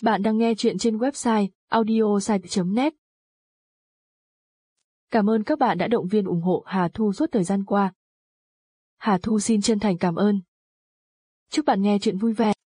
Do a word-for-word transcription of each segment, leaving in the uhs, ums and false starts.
Bạn đang nghe chuyện trên website audiosite chấm net. Cảm ơn các bạn đã động viên ủng hộ Hà Thu suốt thời gian qua. Hà Thu xin chân thành cảm ơn. Chúc bạn nghe chuyện vui vẻ.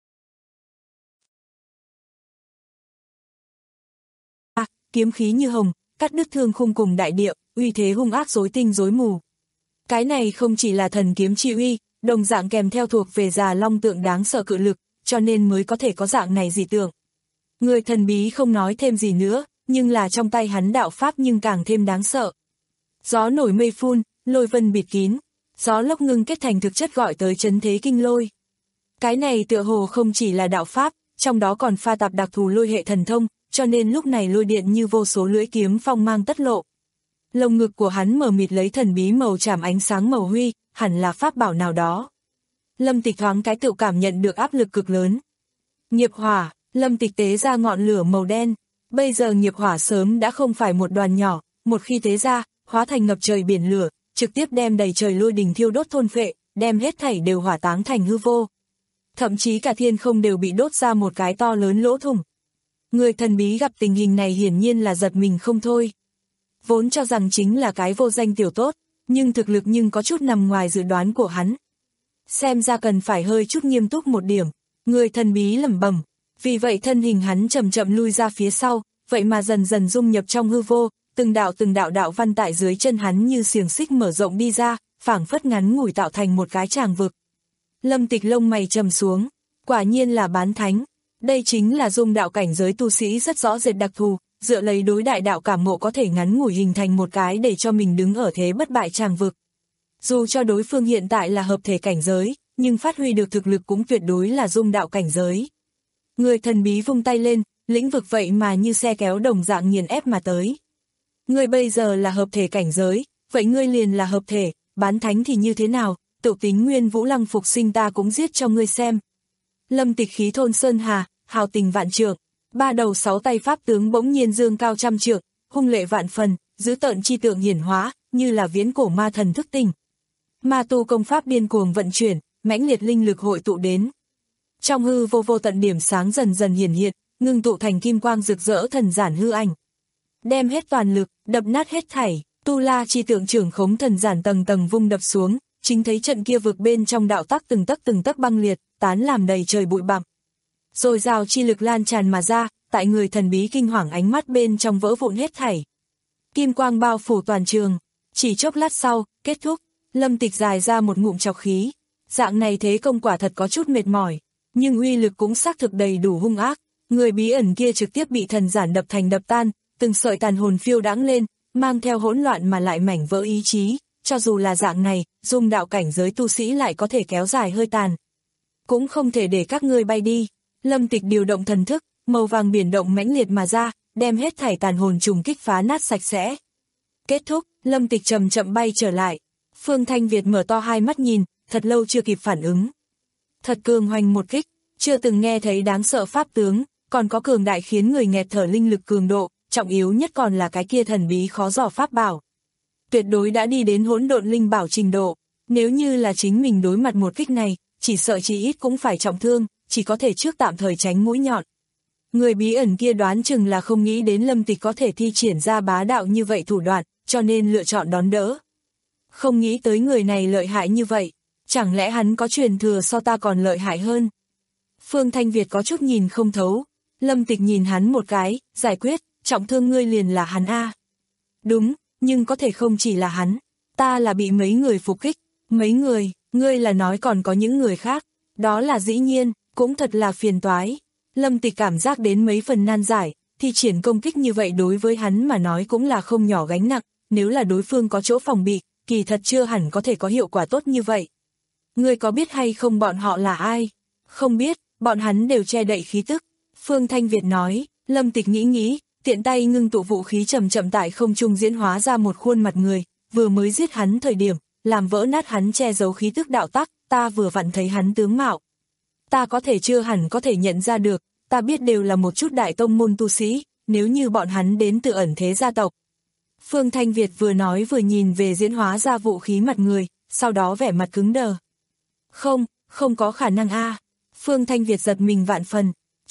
À, kiếm khí như hồng, cắt đứt thương khung cùng đại địa, uy thế hung ác rối tinh rối mù. Cái này không chỉ là thần kiếm chi uy, đồng dạng kèm theo thuộc về già long tượng đáng sợ cự lực, cho nên mới có thể có dạng này dị tượng. Người thần bí không nói thêm gì nữa, nhưng là trong tay hắn đạo pháp nhưng càng thêm đáng sợ. Gió nổi mây phun, lôi vân bịt kín, gió lốc ngưng kết thành thực chất gọi tới chấn thế kinh lôi. Cái này tựa hồ không chỉ là đạo pháp, trong đó còn pha tạp đặc thù lôi hệ thần thông, cho nên lúc này lôi điện như vô số lưỡi kiếm phong mang tất lộ. Lồng ngực của hắn mờ mịt lấy thần bí màu tràm ánh sáng màu huy, hẳn là pháp bảo nào đó. Lâm Tịch thoáng cái tự cảm nhận được áp lực cực lớn. Nghiệp hỏa, Lâm Tịch tế ra ngọn lửa màu đen. Bây giờ nghiệp hỏa sớm đã không phải một đoàn nhỏ, một khi tế ra, hóa thành ngập trời biển lửa, trực tiếp đem đầy trời lôi đình thiêu đốt thôn phệ, đem hết thảy đều hỏa táng thành hư vô. Thậm chí cả thiên không đều bị đốt ra một cái to lớn lỗ thủng. Người thần bí gặp tình hình này hiển nhiên là giật mình không thôi. Vốn cho rằng chính là cái vô danh tiểu tốt, nhưng thực lực nhưng có chút nằm ngoài dự đoán của hắn. Xem ra cần phải hơi chút nghiêm túc một điểm, người thần bí lẩm bẩm. Vì vậy thân hình hắn chậm chậm lui ra phía sau, vậy mà dần dần dung nhập trong hư vô, từng đạo từng đạo đạo văn tại dưới chân hắn như xiềng xích mở rộng đi ra, phảng phất ngắn ngủi tạo thành một cái tràng vực. Lâm Tịch lông mày trầm xuống, quả nhiên là bán thánh. Đây chính là dung đạo cảnh giới tu sĩ rất rõ rệt đặc thù, dựa lấy đối đại đạo cảm ngộ có thể ngắn ngủi hình thành một cái để cho mình đứng ở thế bất bại tràng vực. Dù cho đối phương hiện tại là hợp thể cảnh giới, nhưng phát huy được thực lực cũng tuyệt đối là dung đạo cảnh giới. Người thần bí vung tay lên, lĩnh vực vậy mà như xe kéo đồng dạng nghiền ép mà tới. Ngươi bây giờ là hợp thể cảnh giới, vậy ngươi liền là hợp thể, bán thánh thì như thế nào, tự tính nguyên vũ lăng phục sinh ta cũng giết cho ngươi xem. Lâm Tịch khí thôn sơn hà, hào tình vạn trượng, ba đầu sáu tay pháp tướng bỗng nhiên dương cao trăm trượng, hung lệ vạn phần, dữ tợn chi tượng hiển hóa, như là viễn cổ ma thần thức tỉnh. Ma tu công pháp điên cuồng vận chuyển, mãnh liệt linh lực hội tụ đến. Trong hư vô vô tận điểm sáng dần dần hiển hiện, ngưng tụ thành kim quang rực rỡ thần giản hư ảnh. Đem hết toàn lực, đập nát hết thảy, tu la chi tượng trưởng khống thần giản tầng tầng vung đập xuống, chính thấy trận kia vực bên trong đạo tắc từng tấc từng tấc băng liệt, tán làm đầy trời bụi bặm. Rồi rào chi lực lan tràn mà ra, tại người thần bí kinh hoàng ánh mắt bên trong vỡ vụn hết thảy. Kim quang bao phủ toàn trường, chỉ chốc lát sau, kết thúc, Lâm Tịch dài ra một ngụm trọc khí. Dạng này thế công quả thật có chút mệt mỏi, nhưng uy lực cũng xác thực đầy đủ hung ác. Người bí ẩn kia trực tiếp bị thần giản đập thành đập tan, từng sợi tàn hồn phiêu đãng lên, mang theo hỗn loạn mà lại mảnh vỡ ý chí. Cho dù là dạng này, dung đạo cảnh giới tu sĩ lại có thể kéo dài hơi tàn. Cũng không thể để các ngươi bay đi. Lâm Tịch điều động thần thức, màu vàng biển động mãnh liệt mà ra, đem hết thảy tàn hồn trùng kích phá nát sạch sẽ. Kết thúc, Lâm Tịch chậm chậm bay trở lại. Phương Thanh Việt mở to hai mắt nhìn, thật lâu chưa kịp phản ứng. Thật cường hoành một kích, chưa từng nghe thấy đáng sợ pháp tướng, còn có cường đại khiến người nghẹt thở linh lực cường độ, trọng yếu nhất còn là cái kia thần bí khó dò pháp bảo. Tuyệt đối đã đi đến hỗn độn linh bảo trình độ, nếu như là chính mình đối mặt một kích này, chỉ sợ chỉ ít cũng phải trọng thương, chỉ có thể trước tạm thời tránh mũi nhọn. Người bí ẩn kia đoán chừng là không nghĩ đến Lâm Tịch có thể thi triển ra bá đạo như vậy thủ đoạn, cho nên lựa chọn đón đỡ. Không nghĩ tới người này lợi hại như vậy, chẳng lẽ hắn có truyền thừa so ta còn lợi hại hơn? Phương Thanh Việt có chút nhìn không thấu, Lâm Tịch nhìn hắn một cái, giải quyết, trọng thương ngươi liền là hắn a. Đúng, nhưng có thể không chỉ là hắn, ta là bị mấy người phục kích, mấy người, ngươi là nói còn có những người khác, đó là dĩ nhiên, cũng thật là phiền toái. Lâm Tịch cảm giác đến mấy phần nan giải, thi triển công kích như vậy đối với hắn mà nói cũng là không nhỏ gánh nặng, nếu là đối phương có chỗ phòng bị, kỳ thật chưa hẳn có thể có hiệu quả tốt như vậy. Ngươi có biết hay không bọn họ là ai? Không biết, bọn hắn đều che đậy khí tức. Phương Thanh Việt nói. Lâm Tịch nghĩ nghĩ, tiện tay ngưng tụ vũ khí chậm chậm tại không trung diễn hóa ra một khuôn mặt người, vừa mới giết hắn thời điểm, làm vỡ nát hắn che giấu khí tức đạo tắc, ta vừa vặn thấy hắn tướng mạo. Ta có thể chưa hẳn có thể nhận ra được, ta biết đều là một chút đại tông môn tu sĩ, nếu như bọn hắn đến từ ẩn thế gia tộc. Phương Thanh Việt vừa nói vừa nhìn về diễn hóa ra vũ khí mặt người, sau đó vẻ mặt cứng đờ. Không, không có khả năng a. Phương Thanh Việt giật mình vạn phần,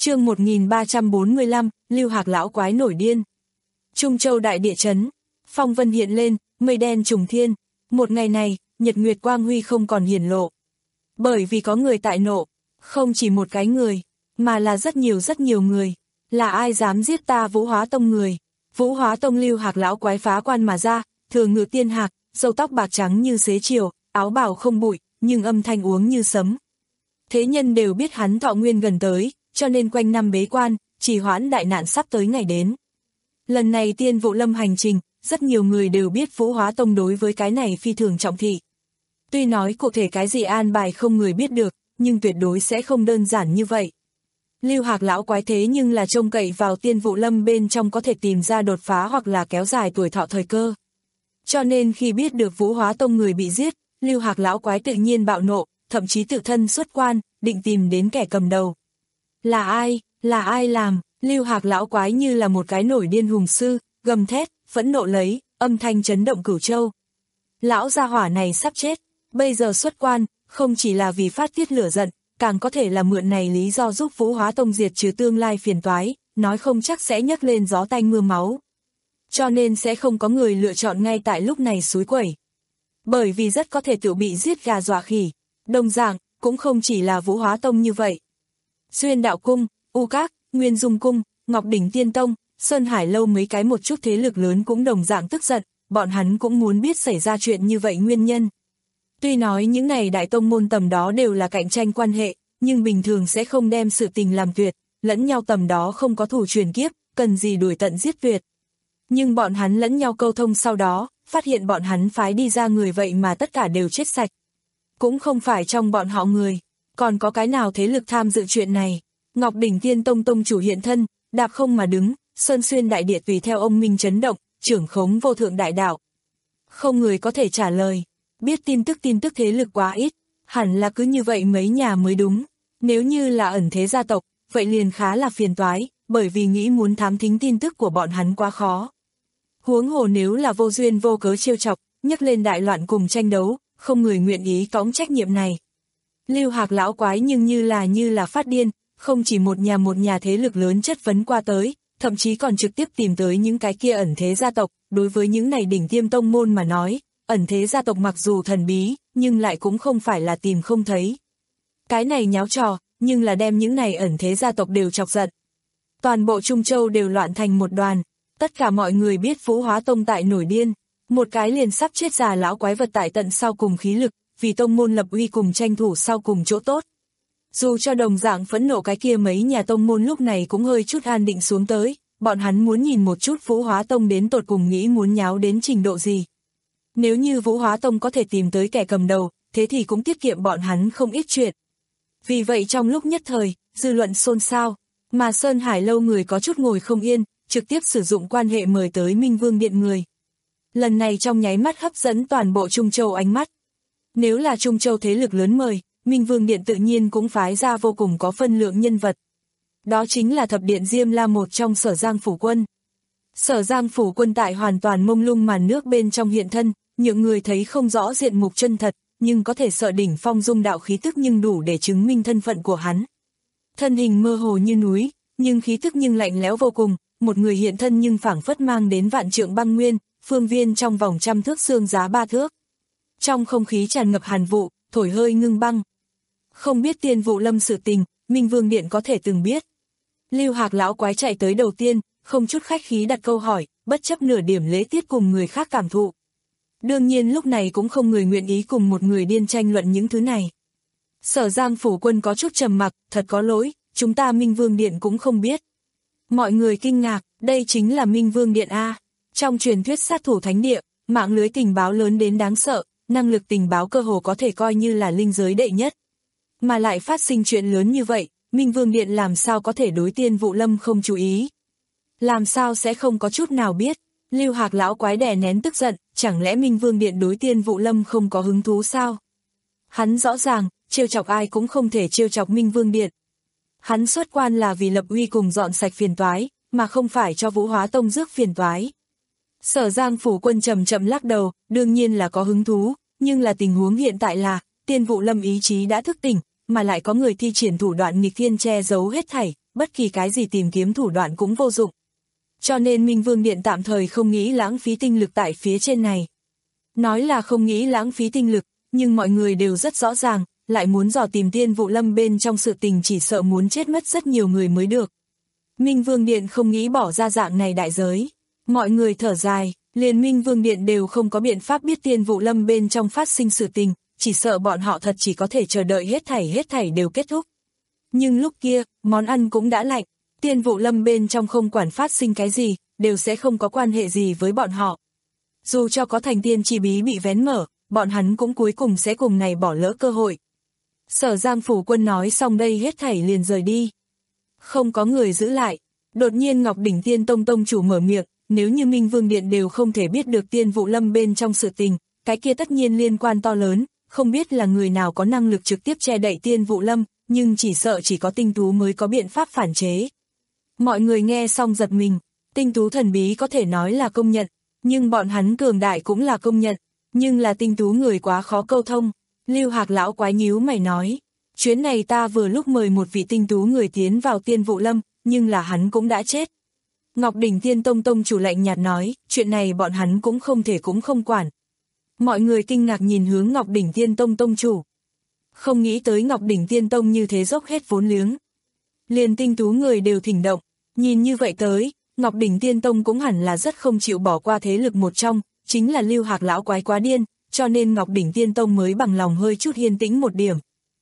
Chương một nghìn ba trăm bốn mươi lăm, Lưu Hạc lão quái nổi điên. Trung Châu đại địa chấn, phong vân hiện lên, mây đen trùng thiên. Một ngày này, nhật nguyệt quang huy không còn hiển lộ. Bởi vì có người tại nộ, không chỉ một cái người, mà là rất nhiều rất nhiều người. Là ai dám giết ta Vũ Hóa Tông người? Vũ Hóa Tông Lưu Hạc lão quái phá quan mà ra, thường ngự tiên hạc, râu tóc bạc trắng như xế chiều, áo bào không bụi, nhưng âm thanh uống như sấm. Thế nhân đều biết hắn thọ nguyên gần tới, cho nên quanh năm bế quan, trì hoãn đại nạn sắp tới ngày đến. Lần này Tiên Vụ Lâm hành trình, rất nhiều người đều biết Vũ Hóa Tông đối với cái này phi thường trọng thị. Tuy nói cụ thể cái gì an bài không người biết được, nhưng tuyệt đối sẽ không đơn giản như vậy. Lưu Hạc lão quái thế nhưng là trông cậy vào Tiên Vụ Lâm bên trong có thể tìm ra đột phá hoặc là kéo dài tuổi thọ thời cơ. Cho nên khi biết được Vũ Hóa Tông người bị giết, Lưu Hạc lão quái tự nhiên bạo nộ, thậm chí tự thân xuất quan, định tìm đến kẻ cầm đầu. Là ai, là ai làm? Lưu Hạc lão quái như là một cái nổi điên hùng sư, gầm thét, phẫn nộ lấy, âm thanh chấn động cửu châu. Lão gia hỏa này sắp chết, bây giờ xuất quan, không chỉ là vì phát tiết lửa giận, càng có thể là mượn này lý do giúp Vũ Hóa Tông diệt trừ tương lai phiền toái, nói không chắc sẽ nhấc lên gió tanh mưa máu. Cho nên sẽ không có người lựa chọn ngay tại lúc này xúi quẩy. Bởi vì rất có thể tự bị giết gà dọa khỉ. Đồng dạng, cũng không chỉ là Vũ Hóa Tông như vậy. Xuyên Đạo Cung, U Các, Nguyên Dung Cung, Ngọc Đỉnh Tiên Tông, Sơn Hải Lâu mấy cái một chút thế lực lớn cũng đồng dạng tức giận, bọn hắn cũng muốn biết xảy ra chuyện như vậy nguyên nhân. Tuy nói những này đại tông môn tầm đó đều là cạnh tranh quan hệ, nhưng bình thường sẽ không đem sự tình làm tuyệt, lẫn nhau tầm đó không có thủ truyền kiếp, cần gì đuổi tận giết tuyệt. Nhưng bọn hắn lẫn nhau câu thông sau đó, phát hiện bọn hắn phái đi ra người vậy mà tất cả đều chết sạch. Cũng không phải trong bọn họ người, còn có cái nào thế lực tham dự chuyện này. Ngọc Đỉnh Tiên Tông tông chủ hiện thân, đạp không mà đứng, sơn xuyên đại địa tùy theo ông minh chấn động, trưởng khống vô thượng đại đạo. Không người có thể trả lời, biết tin tức tin tức thế lực quá ít, hẳn là cứ như vậy mấy nhà mới đúng. Nếu như là ẩn thế gia tộc, vậy liền khá là phiền toái, bởi vì nghĩ muốn thám thính tin tức của bọn hắn quá khó. Huống hồ nếu là vô duyên vô cớ trêu chọc, nhấc lên đại loạn cùng tranh đấu, không người nguyện ý cõng trách nhiệm này. Lưu Hạc lão quái nhưng như là như là phát điên, không chỉ một nhà một nhà thế lực lớn chất vấn qua tới, thậm chí còn trực tiếp tìm tới những cái kia ẩn thế gia tộc. Đối với những này đỉnh tiêm tông môn mà nói, ẩn thế gia tộc mặc dù thần bí, nhưng lại cũng không phải là tìm không thấy. Cái này nháo trò, nhưng là đem những này ẩn thế gia tộc đều chọc giận. Toàn bộ Trung Châu đều loạn thành một đoàn, tất cả mọi người biết Vũ Hóa Tông tại nổi điên, một cái liền sắp chết già lão quái vật tại tận sau cùng khí lực, vì tông môn lập uy cùng tranh thủ sau cùng chỗ tốt. Dù cho đồng dạng phẫn nộ cái kia mấy nhà tông môn lúc này cũng hơi chút an định xuống tới, bọn hắn muốn nhìn một chút Vũ Hóa Tông đến tột cùng nghĩ muốn nháo đến trình độ gì. Nếu như Vũ Hóa Tông có thể tìm tới kẻ cầm đầu, thế thì cũng tiết kiệm bọn hắn không ít chuyện. Vì vậy trong lúc nhất thời, dư luận xôn xao, mà Sơn Hải Lâu người có chút ngồi không yên, trực tiếp sử dụng quan hệ mời tới Minh Vương Điện người. Lần này trong nháy mắt hấp dẫn toàn bộ Trung Châu ánh mắt. Nếu là Trung Châu thế lực lớn mời, Minh Vương Điện tự nhiên cũng phái ra vô cùng có phân lượng nhân vật. Đó chính là Thập Điện Diêm La một trong Sở Giang Phủ Quân. Sở Giang Phủ Quân tại hoàn toàn mông lung màn nước bên trong hiện thân, những người thấy không rõ diện mục chân thật, nhưng có thể sợ đỉnh phong dung đạo khí tức nhưng đủ để chứng minh thân phận của hắn. Thân hình mơ hồ như núi, nhưng khí tức nhưng lạnh lẽo vô cùng, một người hiện thân nhưng phảng phất mang đến vạn trượng băng nguyên, phương viên trong vòng trăm thước xương giá ba thước. Trong không khí tràn ngập hàn vụ, thổi hơi ngưng băng. Không biết Tiên Vụ Lâm sự tình, Minh Vương Điện có thể từng biết. Lưu Hạc lão quái chạy tới đầu tiên, không chút khách khí đặt câu hỏi, bất chấp nửa điểm lễ tiết cùng người khác cảm thụ. Đương nhiên lúc này cũng không người nguyện ý cùng một người điên tranh luận những thứ này. Sở Giang Phủ Quân có chút trầm mặc, thật có lỗi, chúng ta Minh Vương Điện cũng không biết. Mọi người kinh ngạc, đây chính là Minh Vương Điện A. Trong truyền thuyết sát thủ thánh địa, mạng lưới tình báo lớn đến đáng sợ, năng lực tình báo cơ hồ có thể coi như là linh giới đệ nhất. Mà lại phát sinh chuyện lớn như vậy, Minh Vương Điện làm sao có thể đối Tiên Vụ Lâm không chú ý. Làm sao sẽ không có chút nào biết. Lưu Hạc lão quái đè nén tức giận, chẳng lẽ Minh Vương Điện đối Tiên Vụ Lâm không có hứng thú sao? Hắn rõ ràng, trêu chọc ai cũng không thể trêu chọc Minh Vương Điện. Hắn xuất quan là vì lập uy cùng dọn sạch phiền toái, mà không phải cho Vũ Hóa Tông rước phiền toái. Sở Giang Phủ Quân chậm chậm lắc đầu, đương nhiên là có hứng thú, nhưng là tình huống hiện tại là, Tiên Vụ Lâm ý chí đã thức tỉnh, mà lại có người thi triển thủ đoạn nghịch thiên che giấu hết thảy, bất kỳ cái gì tìm kiếm thủ đoạn cũng vô dụng. Cho nên Minh Vương Điện tạm thời không nghĩ lãng phí tinh lực tại phía trên này. Nói là không nghĩ lãng phí tinh lực, nhưng mọi người đều rất rõ ràng, lại muốn dò tìm Tiên Vụ Lâm bên trong sự tình chỉ sợ muốn chết mất rất nhiều người mới được. Minh Vương Điện không nghĩ bỏ ra dạng này đại giới. Mọi người thở dài, liền Minh Vương Điện đều không có biện pháp biết Tiên Vụ Lâm bên trong phát sinh sự tình, chỉ sợ bọn họ thật chỉ có thể chờ đợi hết thảy hết thảy đều kết thúc. Nhưng lúc kia, món ăn cũng đã lạnh, Tiên Vụ Lâm bên trong không quản phát sinh cái gì, đều sẽ không có quan hệ gì với bọn họ. Dù cho có thành tiên chi bí bị vén mở, bọn hắn cũng cuối cùng sẽ cùng này bỏ lỡ cơ hội. Sở Giang Phủ Quân nói xong đây hết thảy liền rời đi. Không có người giữ lại. Đột nhiên Ngọc Đỉnh Tiên Tông Tông chủ mở miệng, nếu như Minh Vương Điện đều không thể biết được Tiên Vụ Lâm bên trong sự tình, cái kia tất nhiên liên quan to lớn, không biết là người nào có năng lực trực tiếp che đậy Tiên Vụ Lâm, nhưng chỉ sợ chỉ có tinh tú mới có biện pháp phản chế. Mọi người nghe xong giật mình, tinh tú thần bí có thể nói là công nhận, nhưng bọn hắn cường đại cũng là công nhận, nhưng là tinh tú người quá khó câu thông. Lưu Hạc lão quái nhíu mày nói, chuyến này ta vừa lúc mời một vị tinh tú người tiến vào Tiên Vụ Lâm, nhưng là hắn cũng đã chết. Ngọc Đỉnh Tiên Tông Tông chủ lạnh nhạt nói, chuyện này bọn hắn cũng không thể cũng không quản. Mọi người kinh ngạc nhìn hướng Ngọc Đỉnh Tiên Tông Tông chủ. Không nghĩ tới Ngọc Đỉnh Tiên Tông như thế dốc hết vốn liếng. Liền tinh tú người đều thỉnh động, nhìn như vậy tới, Ngọc Đỉnh Tiên Tông cũng hẳn là rất không chịu bỏ qua thế lực một trong, chính là Lưu Hạc lão quái quá điên, cho nên Ngọc Đỉnh Tiên Tông mới bằng lòng hơi chút yên tĩnh một điểm.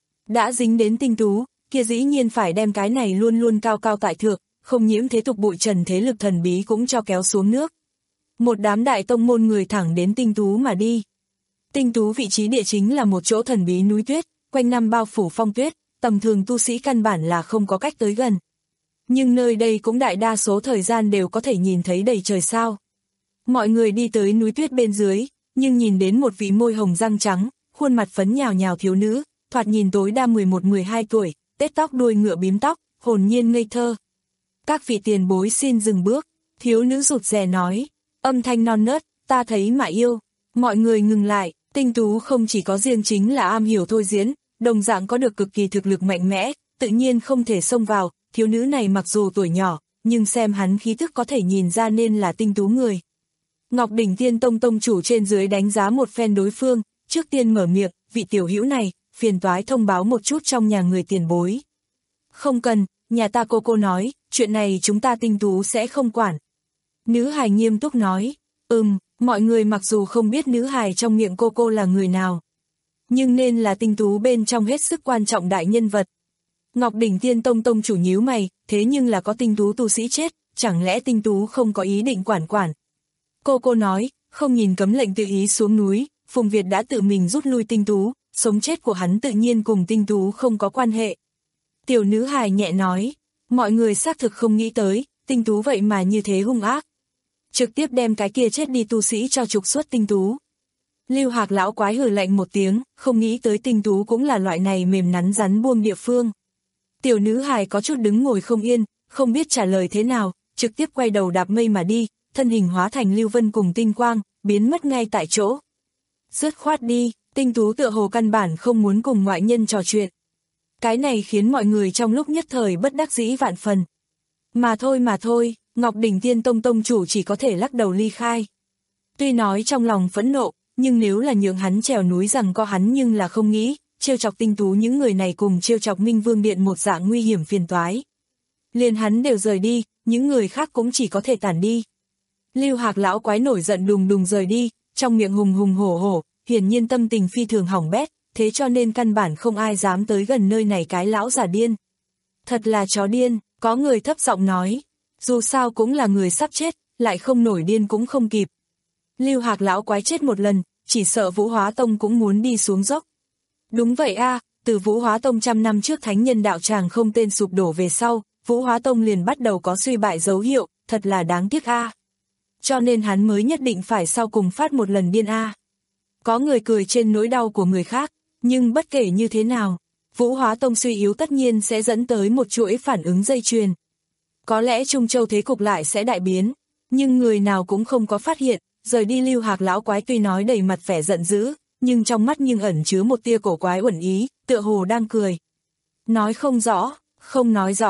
Đã dính đến tinh tú, kia dĩ nhiên phải đem cái này luôn luôn cao cao tại thượng, không nhiễm thế tục bụi trần thế lực thần bí cũng cho kéo xuống nước. Một đám đại tông môn người thẳng đến tinh tú mà đi. Tinh tú vị trí địa chính là một chỗ thần bí núi tuyết, quanh năm bao phủ phong tuyết, tầm thường tu sĩ căn bản là không có cách tới gần. Nhưng nơi đây cũng đại đa số thời gian đều có thể nhìn thấy đầy trời sao. Mọi người đi tới núi tuyết bên dưới, nhưng nhìn đến một vị môi hồng răng trắng, khuôn mặt phấn nhào nhào thiếu nữ, thoạt nhìn tối đa mười một mười hai tuổi, tết tóc đuôi ngựa bím tóc, hồn nhiên ngây thơ. Các vị tiền bối xin dừng bước, thiếu nữ rụt rè nói, âm thanh non nớt, ta thấy mà yêu. Mọi người ngừng lại, tinh tú không chỉ có riêng chính là am hiểu thôi diễn, đồng dạng có được cực kỳ thực lực mạnh mẽ, tự nhiên không thể xông vào, thiếu nữ này mặc dù tuổi nhỏ, nhưng xem hắn khí thức có thể nhìn ra nên là tinh tú người. Ngọc Đỉnh Tiên Tông Tông chủ trên dưới đánh giá một phen đối phương, trước tiên mở miệng, vị tiểu hữu này, phiền toái thông báo một chút trong nhà người tiền bối. Không cần, nhà ta cô cô nói, chuyện này chúng ta tinh tú sẽ không quản. Nữ hài nghiêm túc nói, ừm, mọi người mặc dù không biết nữ hài trong miệng cô cô là người nào, nhưng nên là tinh tú bên trong hết sức quan trọng đại nhân vật. Ngọc Đỉnh Tiên Tông Tông chủ nhíu mày, thế nhưng là có tinh tú tu sĩ chết, chẳng lẽ tinh tú không có ý định quản quản. Cô cô nói, không nhìn cấm lệnh tự ý xuống núi, Phùng Việt đã tự mình rút lui tinh tú, sống chết của hắn tự nhiên cùng tinh tú không có quan hệ. Tiểu nữ hài nhẹ nói, mọi người xác thực không nghĩ tới, tinh tú vậy mà như thế hung ác. Trực tiếp đem cái kia chết đi tu sĩ cho trục xuất tinh tú. Lưu Hạc lão quái hừ lạnh một tiếng, không nghĩ tới tinh tú cũng là loại này mềm nắn rắn buông địa phương. Tiểu nữ hài có chút đứng ngồi không yên, không biết trả lời thế nào, trực tiếp quay đầu đạp mây mà đi, thân hình hóa thành lưu vân cùng tinh quang, biến mất ngay tại chỗ. Dứt khoát đi, tinh tú tựa hồ căn bản không muốn cùng ngoại nhân trò chuyện. Cái này khiến mọi người trong lúc nhất thời bất đắc dĩ vạn phần. Mà thôi mà thôi, Ngọc Đỉnh Tiên Tông Tông chủ chỉ có thể lắc đầu ly khai. Tuy nói trong lòng phẫn nộ, nhưng nếu là nhượng hắn trèo núi rằng có hắn nhưng là không nghĩ, trêu chọc tinh tú những người này cùng trêu chọc Minh Vương Điện một dạng nguy hiểm phiền toái. Liền hắn đều rời đi, những người khác cũng chỉ có thể tản đi. Lưu Hạc lão quái nổi giận đùng đùng rời đi, trong miệng hùng hùng hổ hổ, hiển nhiên tâm tình phi thường hỏng bét, thế cho nên căn bản không ai dám tới gần nơi này cái lão giả điên. Thật là chó điên, có người thấp giọng nói, dù sao cũng là người sắp chết, lại không nổi điên cũng không kịp. Lưu Hạc lão quái chết một lần, chỉ sợ Vũ Hóa Tông cũng muốn đi xuống dốc. Đúng vậy a, từ Vũ Hóa Tông trăm năm trước thánh nhân đạo tràng không tên sụp đổ về sau, Vũ Hóa Tông liền bắt đầu có suy bại dấu hiệu, thật là đáng tiếc a. Cho nên hắn mới nhất định phải sau cùng phát một lần điên a. Có người cười trên nỗi đau của người khác, nhưng bất kể như thế nào, Vũ Hóa Tông suy yếu tất nhiên sẽ dẫn tới một chuỗi phản ứng dây chuyền. Có lẽ Trung Châu thế cục lại sẽ đại biến, nhưng người nào cũng không có phát hiện, rời đi Lưu Hạc lão quái tuy nói đầy mặt vẻ giận dữ, nhưng trong mắt nhưng ẩn chứa một tia cổ quái uẩn ý, tựa hồ đang cười. Nói không rõ, không nói rõ,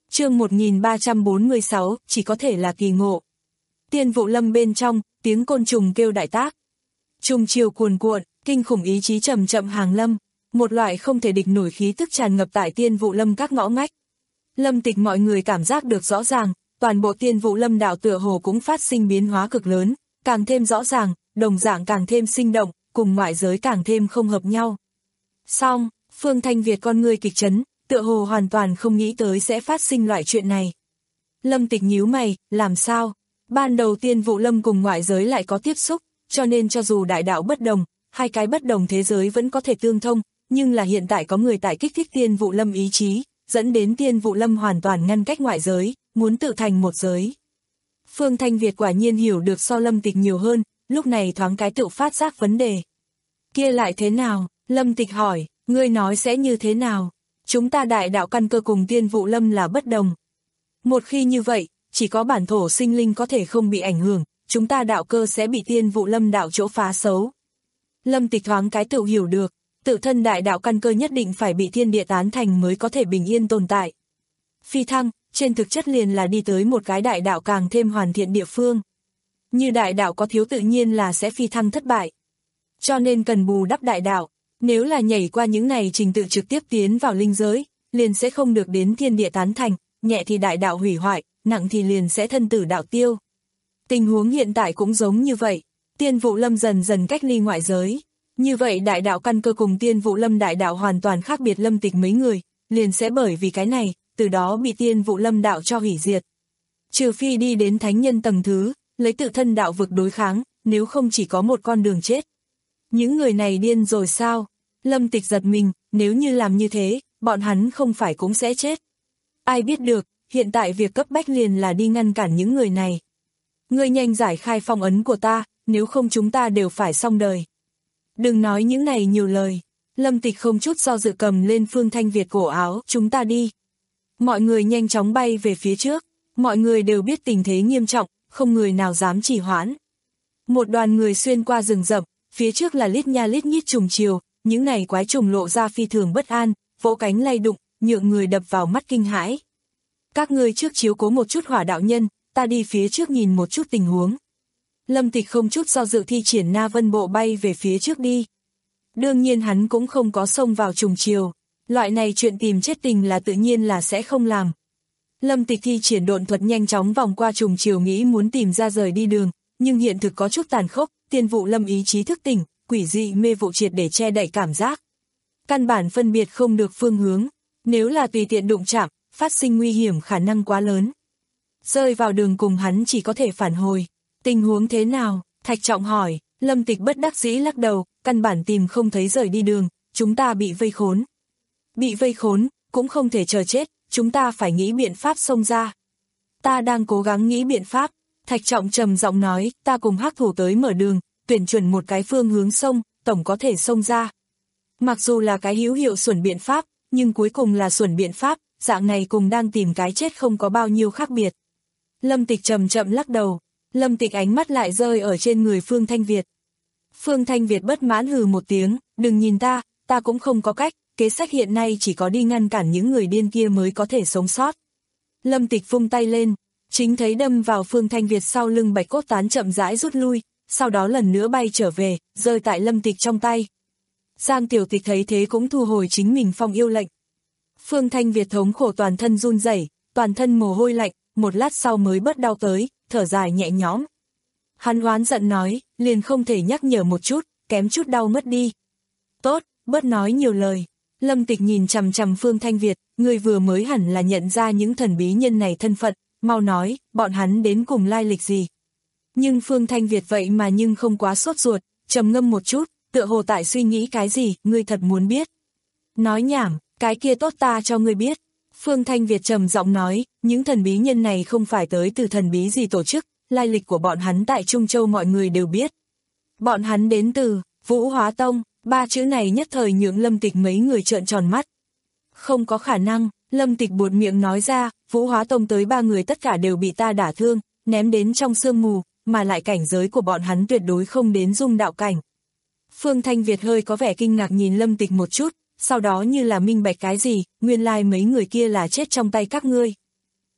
Chương một nghìn ba trăm bốn mươi sáu, chỉ có thể là kỳ ngộ. Tiên vụ lâm bên trong, tiếng côn trùng kêu đại tác. Trùng chiều cuồn cuộn, kinh khủng ý chí chậm chậm hàng lâm, một loại không thể địch nổi khí tức tràn ngập tại tiên vụ lâm các ngõ ngách. Lâm Tịch mọi người cảm giác được rõ ràng, toàn bộ tiên vụ lâm đạo tựa hồ cũng phát sinh biến hóa cực lớn, càng thêm rõ ràng, đồng dạng càng thêm sinh động, cùng ngoại giới càng thêm không hợp nhau. Song, Phương Thanh Việt con người kịch chấn, tựa hồ hoàn toàn không nghĩ tới sẽ phát sinh loại chuyện này. Lâm Tịch nhíu mày, làm sao? Ban đầu tiên vụ lâm cùng ngoại giới lại có tiếp xúc, cho nên cho dù đại đạo bất đồng, hai cái bất đồng thế giới vẫn có thể tương thông, nhưng là hiện tại có người tại kích thích tiên vụ lâm ý chí, dẫn đến tiên vụ lâm hoàn toàn ngăn cách ngoại giới, muốn tự thành một giới. Phương Thanh Việt quả nhiên hiểu được so Lâm Tịch nhiều hơn, lúc này thoáng cái tự phát giác vấn đề. Kia lại thế nào? Lâm Tịch hỏi, ngươi nói sẽ như thế nào? Chúng ta đại đạo căn cơ cùng tiên vụ lâm là bất đồng. Một khi như vậy, chỉ có bản thổ sinh linh có thể không bị ảnh hưởng, chúng ta đạo cơ sẽ bị tiên vụ lâm đạo chỗ phá xấu. Lâm Tịch thoáng cái tự hiểu được, tự thân đại đạo căn cơ nhất định phải bị thiên địa tán thành mới có thể bình yên tồn tại. Phi thăng, trên thực chất liền là đi tới một cái đại đạo càng thêm hoàn thiện địa phương. Như đại đạo có thiếu tự nhiên là sẽ phi thăng thất bại. Cho nên cần bù đắp đại đạo, nếu là nhảy qua những này trình tự trực tiếp tiến vào linh giới, liền sẽ không được đến thiên địa tán thành, nhẹ thì đại đạo hủy hoại, nặng thì liền sẽ thân tử đạo tiêu. Tình huống hiện tại cũng giống như vậy, tiên vụ lâm dần dần cách ly ngoại giới. Như vậy đại đạo căn cơ cùng tiên vụ lâm đại đạo hoàn toàn khác biệt. Lâm Tịch mấy người, liền sẽ bởi vì cái này, từ đó bị tiên vụ lâm đạo cho hủy diệt. Trừ phi đi đến thánh nhân tầng thứ, lấy tự thân đạo vực đối kháng, nếu không chỉ có một con đường chết. Những người này điên rồi sao? Lâm Tịch giật mình, nếu như làm như thế, bọn hắn không phải cũng sẽ chết. Ai biết được, hiện tại việc cấp bách liền là đi ngăn cản những người này. Ngươi nhanh giải khai phong ấn của ta, nếu không chúng ta đều phải xong đời. Đừng nói những này nhiều lời. Lâm Tịch không chút do dự cầm lên Phương Thanh Việt cổ áo, chúng ta đi. Mọi người nhanh chóng bay về phía trước, mọi người đều biết tình thế nghiêm trọng, không người nào dám trì hoãn. Một đoàn người xuyên qua rừng rậm, phía trước là lít nha lít nhít trùng chiều, những này quái trùng lộ ra phi thường bất an, vỗ cánh lay đụng, nhượng người đập vào mắt kinh hãi. Các ngươi trước chiếu cố một chút hỏa đạo nhân, ta đi phía trước nhìn một chút tình huống. Lâm Tịch không chút do dự thi triển Na Vân Bộ bay về phía trước đi. Đương nhiên hắn cũng không có xông vào trùng chiều, loại này chuyện tìm chết tình là tự nhiên là sẽ không làm. Lâm Tịch thi triển độn thuật nhanh chóng vòng qua trùng chiều nghĩ muốn tìm ra rời đi đường, nhưng hiện thực có chút tàn khốc, tiên vụ lâm ý chí thức tỉnh, quỷ dị mê vụ triệt để che đậy cảm giác. Căn bản phân biệt không được phương hướng, nếu là tùy tiện đụng chạm, phát sinh nguy hiểm khả năng quá lớn. Rơi vào đường cùng hắn chỉ có thể phản hồi. Tình huống thế nào? Thạch Trọng hỏi. Lâm Tịch bất đắc dĩ lắc đầu, căn bản tìm không thấy rời đi đường, chúng ta bị vây khốn. Bị vây khốn, cũng không thể chờ chết, chúng ta phải nghĩ biện pháp xông ra. Ta đang cố gắng nghĩ biện pháp. Thạch Trọng trầm giọng nói, ta cùng Hắc Thủ tới mở đường, tuyển chuẩn một cái phương hướng xông, tổng có thể xông ra. Mặc dù là cái hữu hiệu xuẩn biện pháp, nhưng cuối cùng là xuẩn biện pháp, dạng này cùng đang tìm cái chết không có bao nhiêu khác biệt. Lâm Tịch chậm chậm lắc đầu. Lâm Tịch ánh mắt lại rơi ở trên người Phương Thanh Việt. Phương Thanh Việt bất mãn hừ một tiếng, đừng nhìn ta, ta cũng không có cách, kế sách hiện nay chỉ có đi ngăn cản những người điên kia mới có thể sống sót. Lâm Tịch vung tay lên, chính thấy đâm vào Phương Thanh Việt sau lưng bạch cốt tán chậm rãi rút lui, sau đó lần nữa bay trở về, rơi tại Lâm Tịch trong tay. Giang Tiểu Tịch thấy thế cũng thu hồi chính mình phong yêu lệnh. Phương Thanh Việt thống khổ toàn thân run rẩy, toàn thân mồ hôi lạnh, một lát sau mới bớt đau tới, thở dài nhẹ nhõm. Hắn oán giận nói, liền không thể nhắc nhở một chút, kém chút đau mất đi. Tốt, bớt nói nhiều lời. Lâm Tịch nhìn chằm chằm Phương Thanh Việt, người vừa mới hẳn là nhận ra những thần bí nhân này thân phận, mau nói, bọn hắn đến cùng lai lịch gì. Nhưng Phương Thanh Việt vậy mà nhưng không quá sốt ruột, trầm ngâm một chút, tựa hồ tại suy nghĩ cái gì, ngươi thật muốn biết. Nói nhảm, cái kia tốt ta cho ngươi biết. Phương Thanh Việt trầm giọng nói, những thần bí nhân này không phải tới từ thần bí gì tổ chức, lai lịch của bọn hắn tại Trung Châu mọi người đều biết. Bọn hắn đến từ Vũ Hóa Tông, ba chữ này nhất thời nhượng Lâm Tịch mấy người trợn tròn mắt. Không có khả năng, Lâm Tịch buột miệng nói ra, Vũ Hóa Tông tới ba người tất cả đều bị ta đả thương, ném đến trong sương mù, mà lại cảnh giới của bọn hắn tuyệt đối không đến dung đạo cảnh. Phương Thanh Việt hơi có vẻ kinh ngạc nhìn Lâm Tịch một chút, sau đó như là minh bạch cái gì, nguyên lai mấy người kia là chết trong tay các ngươi.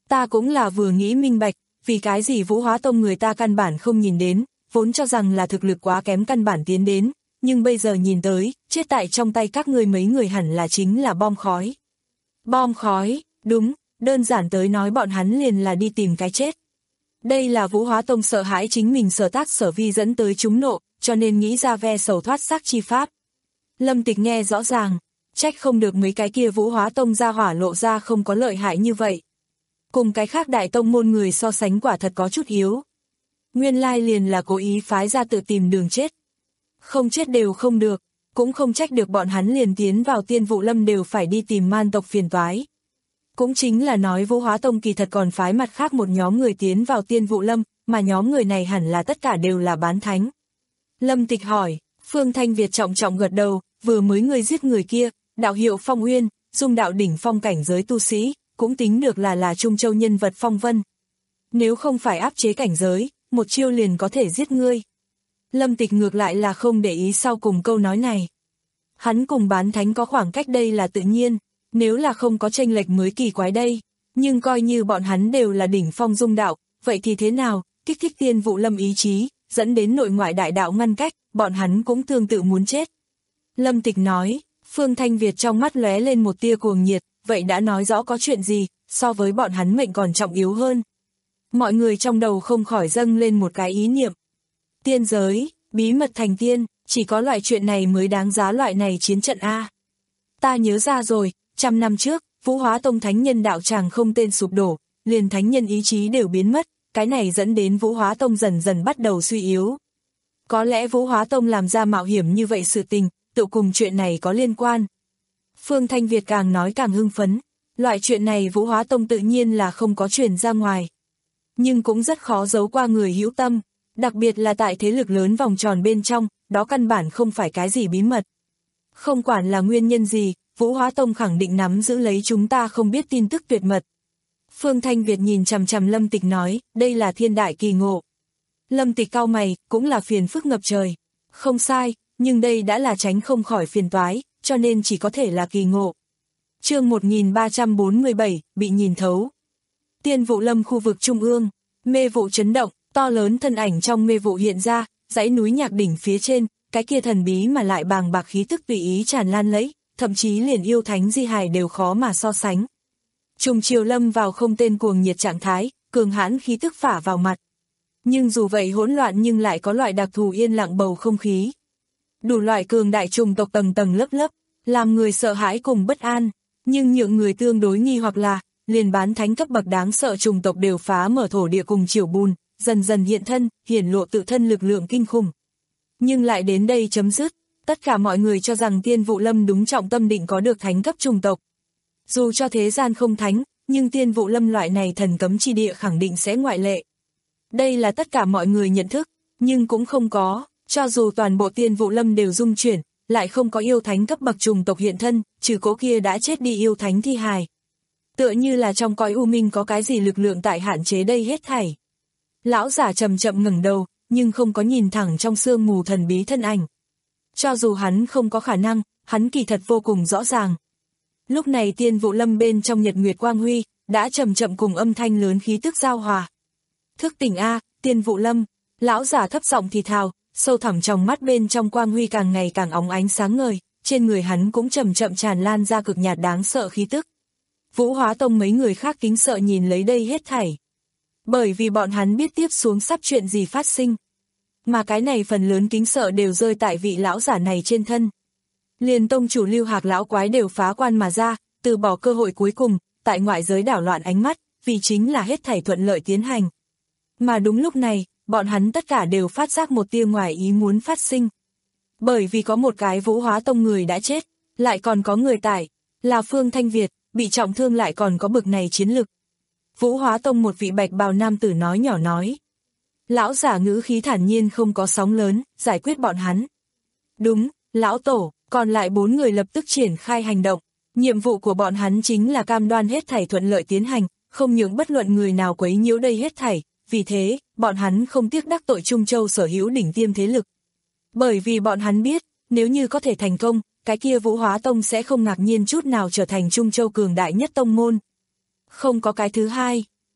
Ta cũng là vừa nghĩ minh bạch, vì cái gì Vũ Hóa Tông người ta căn bản không nhìn đến, vốn cho rằng là thực lực quá kém căn bản tiến đến, nhưng bây giờ nhìn tới, chết tại trong tay các ngươi mấy người hẳn là chính là bom khói. Bom khói, đúng, đơn giản tới nói bọn hắn liền là đi tìm cái chết. Đây là Vũ Hóa Tông sợ hãi chính mình sở tác sở vi dẫn tới chúng nộ, cho nên nghĩ ra ve sầu thoát xác chi pháp. Lâm Tịch nghe rõ ràng, trách không được mấy cái kia Vũ Hóa Tông ra hỏa lộ ra không có lợi hại như vậy. Cùng cái khác đại tông môn người so sánh quả thật có chút yếu. Nguyên lai liền là cố ý phái ra tự tìm đường chết. Không chết đều không được, cũng không trách được bọn hắn liền tiến vào Tiên Vụ Lâm đều phải đi tìm man tộc phiền toái. Cũng chính là nói Vũ Hóa Tông kỳ thật còn phái mặt khác một nhóm người tiến vào Tiên Vụ Lâm, mà nhóm người này hẳn là tất cả đều là bán thánh. Lâm Tịch hỏi, Phương Thanh Việt trọng trọng gật đầu, vừa mới người giết người kia, đạo hiệu Phong Uyên, dung đạo đỉnh phong cảnh giới tu sĩ, cũng tính được là là Trung Châu nhân vật phong vân. Nếu không phải áp chế cảnh giới, một chiêu liền có thể giết ngươi. Lâm Tịch ngược lại là không để ý sau cùng câu nói này. Hắn cùng bán thánh có khoảng cách đây là tự nhiên, nếu là không có chênh lệch mới kỳ quái đây. Nhưng coi như bọn hắn đều là đỉnh phong dung đạo, vậy thì thế nào, kích thích Tiên Vụ Lâm ý chí, dẫn đến nội ngoại đại đạo ngăn cách, bọn hắn cũng tương tự muốn chết. Lâm Tịch nói, Phương Thanh Việt trong mắt lóe lên một tia cuồng nhiệt, vậy đã nói rõ có chuyện gì, so với bọn hắn mệnh còn trọng yếu hơn. Mọi người trong đầu không khỏi dâng lên một cái ý niệm. Tiên giới, bí mật thành tiên, chỉ có loại chuyện này mới đáng giá loại này chiến trận A. Ta nhớ ra rồi, trăm năm trước, Vũ Hóa Tông thánh nhân đạo tràng không tên sụp đổ, liền thánh nhân ý chí đều biến mất, cái này dẫn đến Vũ Hóa Tông dần dần bắt đầu suy yếu. Có lẽ Vũ Hóa Tông làm ra mạo hiểm như vậy sự tình, tự cùng chuyện này có liên quan. Phương Thanh Việt càng nói càng hưng phấn, loại chuyện này Vũ Hóa Tông tự nhiên là không có truyền ra ngoài. Nhưng cũng rất khó giấu qua người hữu tâm, đặc biệt là tại thế lực lớn vòng tròn bên trong, đó căn bản không phải cái gì bí mật. Không quản là nguyên nhân gì, Vũ Hóa Tông khẳng định nắm giữ lấy chúng ta không biết tin tức tuyệt mật. Phương Thanh Việt nhìn chằm chằm Lâm Tịch nói, đây là thiên đại kỳ ngộ. Lâm Tịch cau mày, cũng là phiền phức ngập trời. Không sai, nhưng đây đã là tránh không khỏi phiền toái, cho nên chỉ có thể là kỳ ngộ. Chương một nghìn ba trăm bốn mươi bảy, bị nhìn thấu. Tiên Vụ Lâm khu vực trung ương, mê vụ chấn động, to lớn thân ảnh trong mê vụ hiện ra, dãy núi nhạc đỉnh phía trên, cái kia thần bí mà lại bàng bạc khí tức tùy ý tràn lan lấy, thậm chí liền yêu thánh di hài đều khó mà so sánh. Trùng chiều lâm vào không tên cuồng nhiệt trạng thái, cường hãn khí tức phả vào mặt. Nhưng dù vậy hỗn loạn nhưng lại có loại đặc thù yên lặng bầu không khí. Đủ loại cường đại trùng tộc tầng tầng lớp lớp, làm người sợ hãi cùng bất an, nhưng những người tương đối nghi hoặc là, liền bán thánh cấp bậc đáng sợ trùng tộc đều phá mở thổ địa cùng chiều bùn, dần dần hiện thân, hiển lộ tự thân lực lượng kinh khủng. Nhưng lại đến đây chấm dứt, tất cả mọi người cho rằng Tiên Vụ Lâm đúng trọng tâm định có được thánh cấp trùng tộc. Dù cho thế gian không thánh, nhưng Tiên Vụ Lâm loại này thần cấm chi địa khẳng định sẽ ngoại lệ. Đây là tất cả mọi người nhận thức, nhưng cũng không có, cho dù toàn bộ Tiên Vụ Lâm đều rung chuyển, lại không có yêu thánh cấp bậc trùng tộc hiện thân, trừ cố kia đã chết đi yêu thánh thi hài. Tựa như là trong cõi u minh có cái gì lực lượng tại hạn chế đây hết thảy. Lão giả chậm chậm ngẩng đầu, nhưng không có nhìn thẳng trong sương mù thần bí thân ảnh. Cho dù hắn không có khả năng, hắn kỳ thật vô cùng rõ ràng. Lúc này Tiên Vụ Lâm bên trong nhật nguyệt quang huy, đã chậm chậm cùng âm thanh lớn khí tức giao hòa. Thức tỉnh A, Tiên Vụ Lâm, lão giả thấp giọng thì thào, sâu thẳm trong mắt bên trong quang huy càng ngày càng óng ánh sáng ngời, trên người hắn cũng chậm chậm tràn lan ra cực nhạt đáng sợ khí tức. Vũ Hóa Tông mấy người khác kính sợ nhìn lấy đây hết thảy. Bởi vì bọn hắn biết tiếp xuống sắp chuyện gì phát sinh. Mà cái này phần lớn kính sợ đều rơi tại vị lão giả này trên thân. Liền tông chủ Lưu Hạc lão quái đều phá quan mà ra, từ bỏ cơ hội cuối cùng, tại ngoại giới đảo loạn ánh mắt, vì chính là hết thảy thuận lợi tiến hành. Mà đúng lúc này, bọn hắn tất cả đều phát giác một tia ngoài ý muốn phát sinh. Bởi vì có một cái Vũ Hóa Tông người đã chết, lại còn có người tại, là Phương Thanh Việt, bị trọng thương lại còn có bực này chiến lực. Vũ Hóa Tông một vị bạch bào nam tử nói nhỏ nói. Lão giả ngữ khí thản nhiên không có sóng lớn, giải quyết bọn hắn. Đúng, lão tổ, còn lại bốn người lập tức triển khai hành động. Nhiệm vụ của bọn hắn chính là cam đoan hết thảy thuận lợi tiến hành, không những bất luận người nào quấy nhiễu đây hết thảy. Vì thế, bọn hắn không tiếc đắc tội Trung Châu sở hữu đỉnh tiêm thế lực. Bởi vì bọn hắn biết, nếu như có thể thành công, cái kia Vũ Hóa Tông sẽ không ngạc nhiên chút nào trở thành Trung Châu cường đại nhất tông môn. Không có cái thứ hai,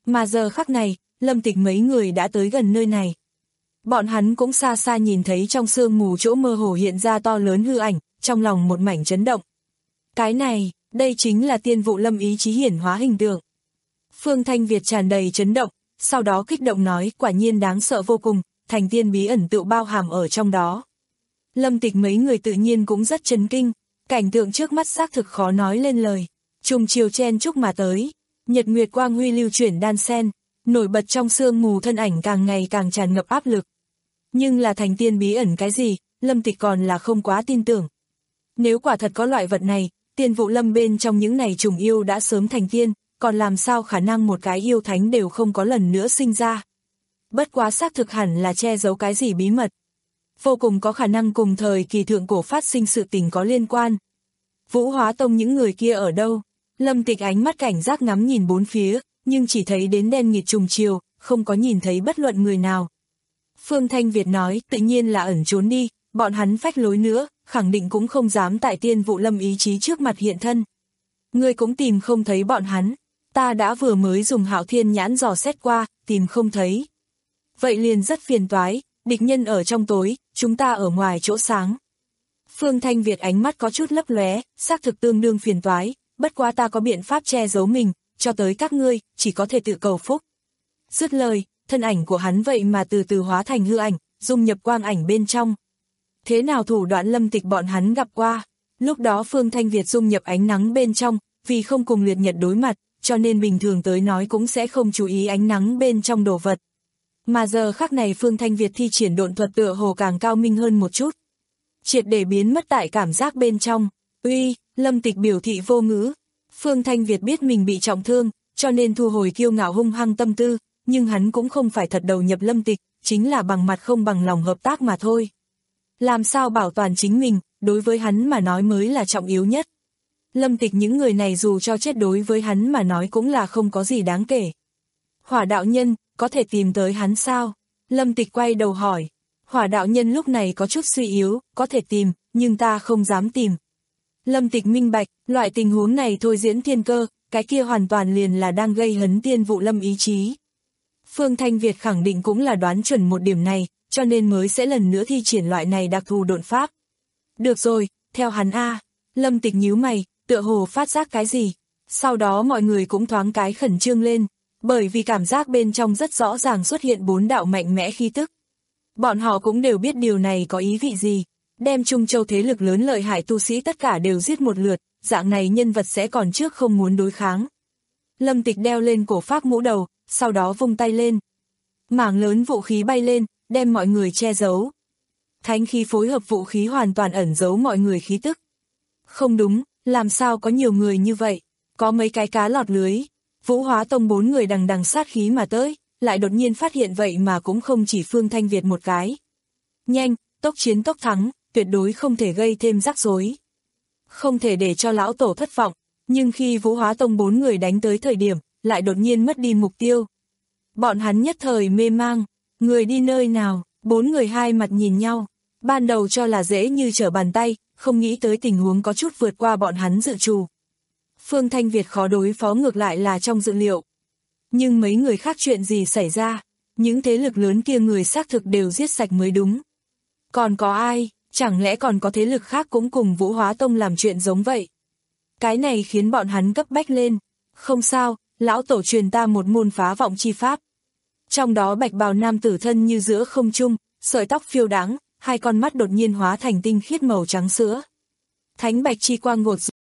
Mà giờ khắc này, Lâm Tịch mấy người đã tới gần nơi này. Bọn hắn cũng xa xa nhìn thấy trong sương mù chỗ mơ hồ hiện ra to lớn hư ảnh, trong lòng một mảnh chấn động. Cái này, đây chính là Tiên Vụ Lâm ý chí hiển hóa hình tượng. Phương Thanh Việt tràn đầy chấn động, sau đó kích động nói quả nhiên đáng sợ vô cùng, thành tiên bí ẩn tự bao hàm ở trong đó. Lâm Tịch mấy người tự nhiên cũng rất chấn kinh, cảnh tượng trước mắt xác thực khó nói lên lời. Trùng chiều chen chúc mà tới, nhật nguyệt quang huy lưu chuyển đan sen, nổi bật trong sương mù thân ảnh càng ngày càng tràn ngập áp lực. Nhưng là thành tiên bí ẩn cái gì, Lâm Tịch còn là không quá tin tưởng. Nếu quả thật có loại vật này, Tiên Vụ Lâm bên trong những này trùng yêu đã sớm thành tiên, còn làm sao khả năng một cái yêu thánh đều không có lần nữa sinh ra. Bất quá xác thực hẳn là che giấu cái gì bí mật. Vô cùng có khả năng cùng thời kỳ thượng cổ phát sinh sự tình có liên quan. Vũ Hóa Tông những người kia ở đâu? Lâm Tịch ánh mắt cảnh giác ngắm nhìn bốn phía, nhưng chỉ thấy đến đen nghịt trùng chiều, không có nhìn thấy bất luận người nào. Phương Thanh Việt nói tự nhiên là ẩn trốn đi, bọn hắn phách lối nữa, khẳng định cũng không dám tại Tiên Vụ Lâm ý chí trước mặt hiện thân. Ngươi cũng tìm không thấy bọn hắn, ta đã vừa mới dùng Hạo Thiên nhãn dò xét qua, tìm không thấy. Vậy liền rất phiền toái, địch nhân ở trong tối, chúng ta ở ngoài chỗ sáng. Phương Thanh Việt ánh mắt có chút lấp lóe, xác thực tương đương phiền toái, bất quá ta có biện pháp che giấu mình, cho tới các ngươi, chỉ có thể tự cầu phúc. Dứt lời, thân ảnh của hắn vậy mà từ từ hóa thành hư ảnh, dung nhập quang ảnh bên trong. Thế nào thủ đoạn Lâm Tịch bọn hắn gặp qua, lúc đó Phương Thanh Việt dung nhập ánh nắng bên trong, vì không cùng liệt nhật đối mặt, cho nên bình thường tới nói cũng sẽ không chú ý ánh nắng bên trong đồ vật. Mà giờ khắc này Phương Thanh Việt thi triển độn thuật tựa hồ càng cao minh hơn một chút. Triệt để biến mất tại cảm giác bên trong. Uy, Lâm Tịch biểu thị vô ngữ. Phương Thanh Việt biết mình bị trọng thương, cho nên thu hồi kiêu ngạo hung hăng tâm tư, nhưng hắn cũng không phải thật đầu nhập Lâm Tịch, chính là bằng mặt không bằng lòng hợp tác mà thôi. Làm sao bảo toàn chính mình, đối với hắn mà nói mới là trọng yếu nhất. Lâm Tịch những người này dù cho chết đối với hắn mà nói cũng là không có gì đáng kể. Hỏa đạo nhân, có thể tìm tới hắn sao? Lâm Tịch quay đầu hỏi. Hỏa đạo nhân lúc này có chút suy yếu, có thể tìm, nhưng ta không dám tìm. Lâm Tịch minh bạch, loại tình huống này thôi diễn thiên cơ, cái kia hoàn toàn liền là đang gây hấn Tiên Vụ Lâm ý chí. Phương Thanh Việt khẳng định cũng là đoán chuẩn một điểm này, cho nên mới sẽ lần nữa thi triển loại này đặc thù độn pháp. Được rồi, theo hắn a. Lâm Tịch nhíu mày, tựa hồ phát giác cái gì. Sau đó mọi người cũng thoáng cái khẩn trương lên, bởi vì cảm giác bên trong rất rõ ràng xuất hiện bốn đạo mạnh mẽ khí tức. Bọn họ cũng đều biết điều này có ý vị gì, đem Trung Châu thế lực lớn lợi hại tu sĩ tất cả đều giết một lượt, dạng này nhân vật sẽ còn trước không muốn đối kháng. Lâm Tịch đeo lên cổ phác mũ đầu, sau đó vung tay lên. Mảng lớn vũ khí bay lên, đem mọi người che giấu. Thánh khí phối hợp vũ khí hoàn toàn ẩn giấu mọi người khí tức. Không đúng, làm sao có nhiều người như vậy, có mấy cái cá lọt lưới. Vũ Hóa Tông bốn người đằng đằng sát khí mà tới, lại đột nhiên phát hiện vậy mà cũng không chỉ Phương Thanh Việt một cái. Nhanh, tốc chiến tốc thắng, tuyệt đối không thể gây thêm rắc rối. Không thể để cho lão tổ thất vọng, nhưng khi Vũ Hóa Tông bốn người đánh tới thời điểm, lại đột nhiên mất đi mục tiêu. Bọn hắn nhất thời mê mang, người đi nơi nào, bốn người hai mặt nhìn nhau, ban đầu cho là dễ như trở bàn tay, không nghĩ tới tình huống có chút vượt qua bọn hắn dự trù. Phương Thanh Việt khó đối phó ngược lại là trong dự liệu. Nhưng mấy người khác chuyện gì xảy ra, những thế lực lớn kia người xác thực đều giết sạch mới đúng. Còn có ai, chẳng lẽ còn có thế lực khác cũng cùng Vũ Hóa Tông làm chuyện giống vậy? Cái này khiến bọn hắn cấp bách lên. Không sao, lão tổ truyền ta một môn phá vọng chi pháp. Trong đó bạch bào nam tử thân như giữa không trung, sợi tóc phiêu đáng, hai con mắt đột nhiên hóa thành tinh khiết màu trắng sữa. Thánh bạch chi quang ngột.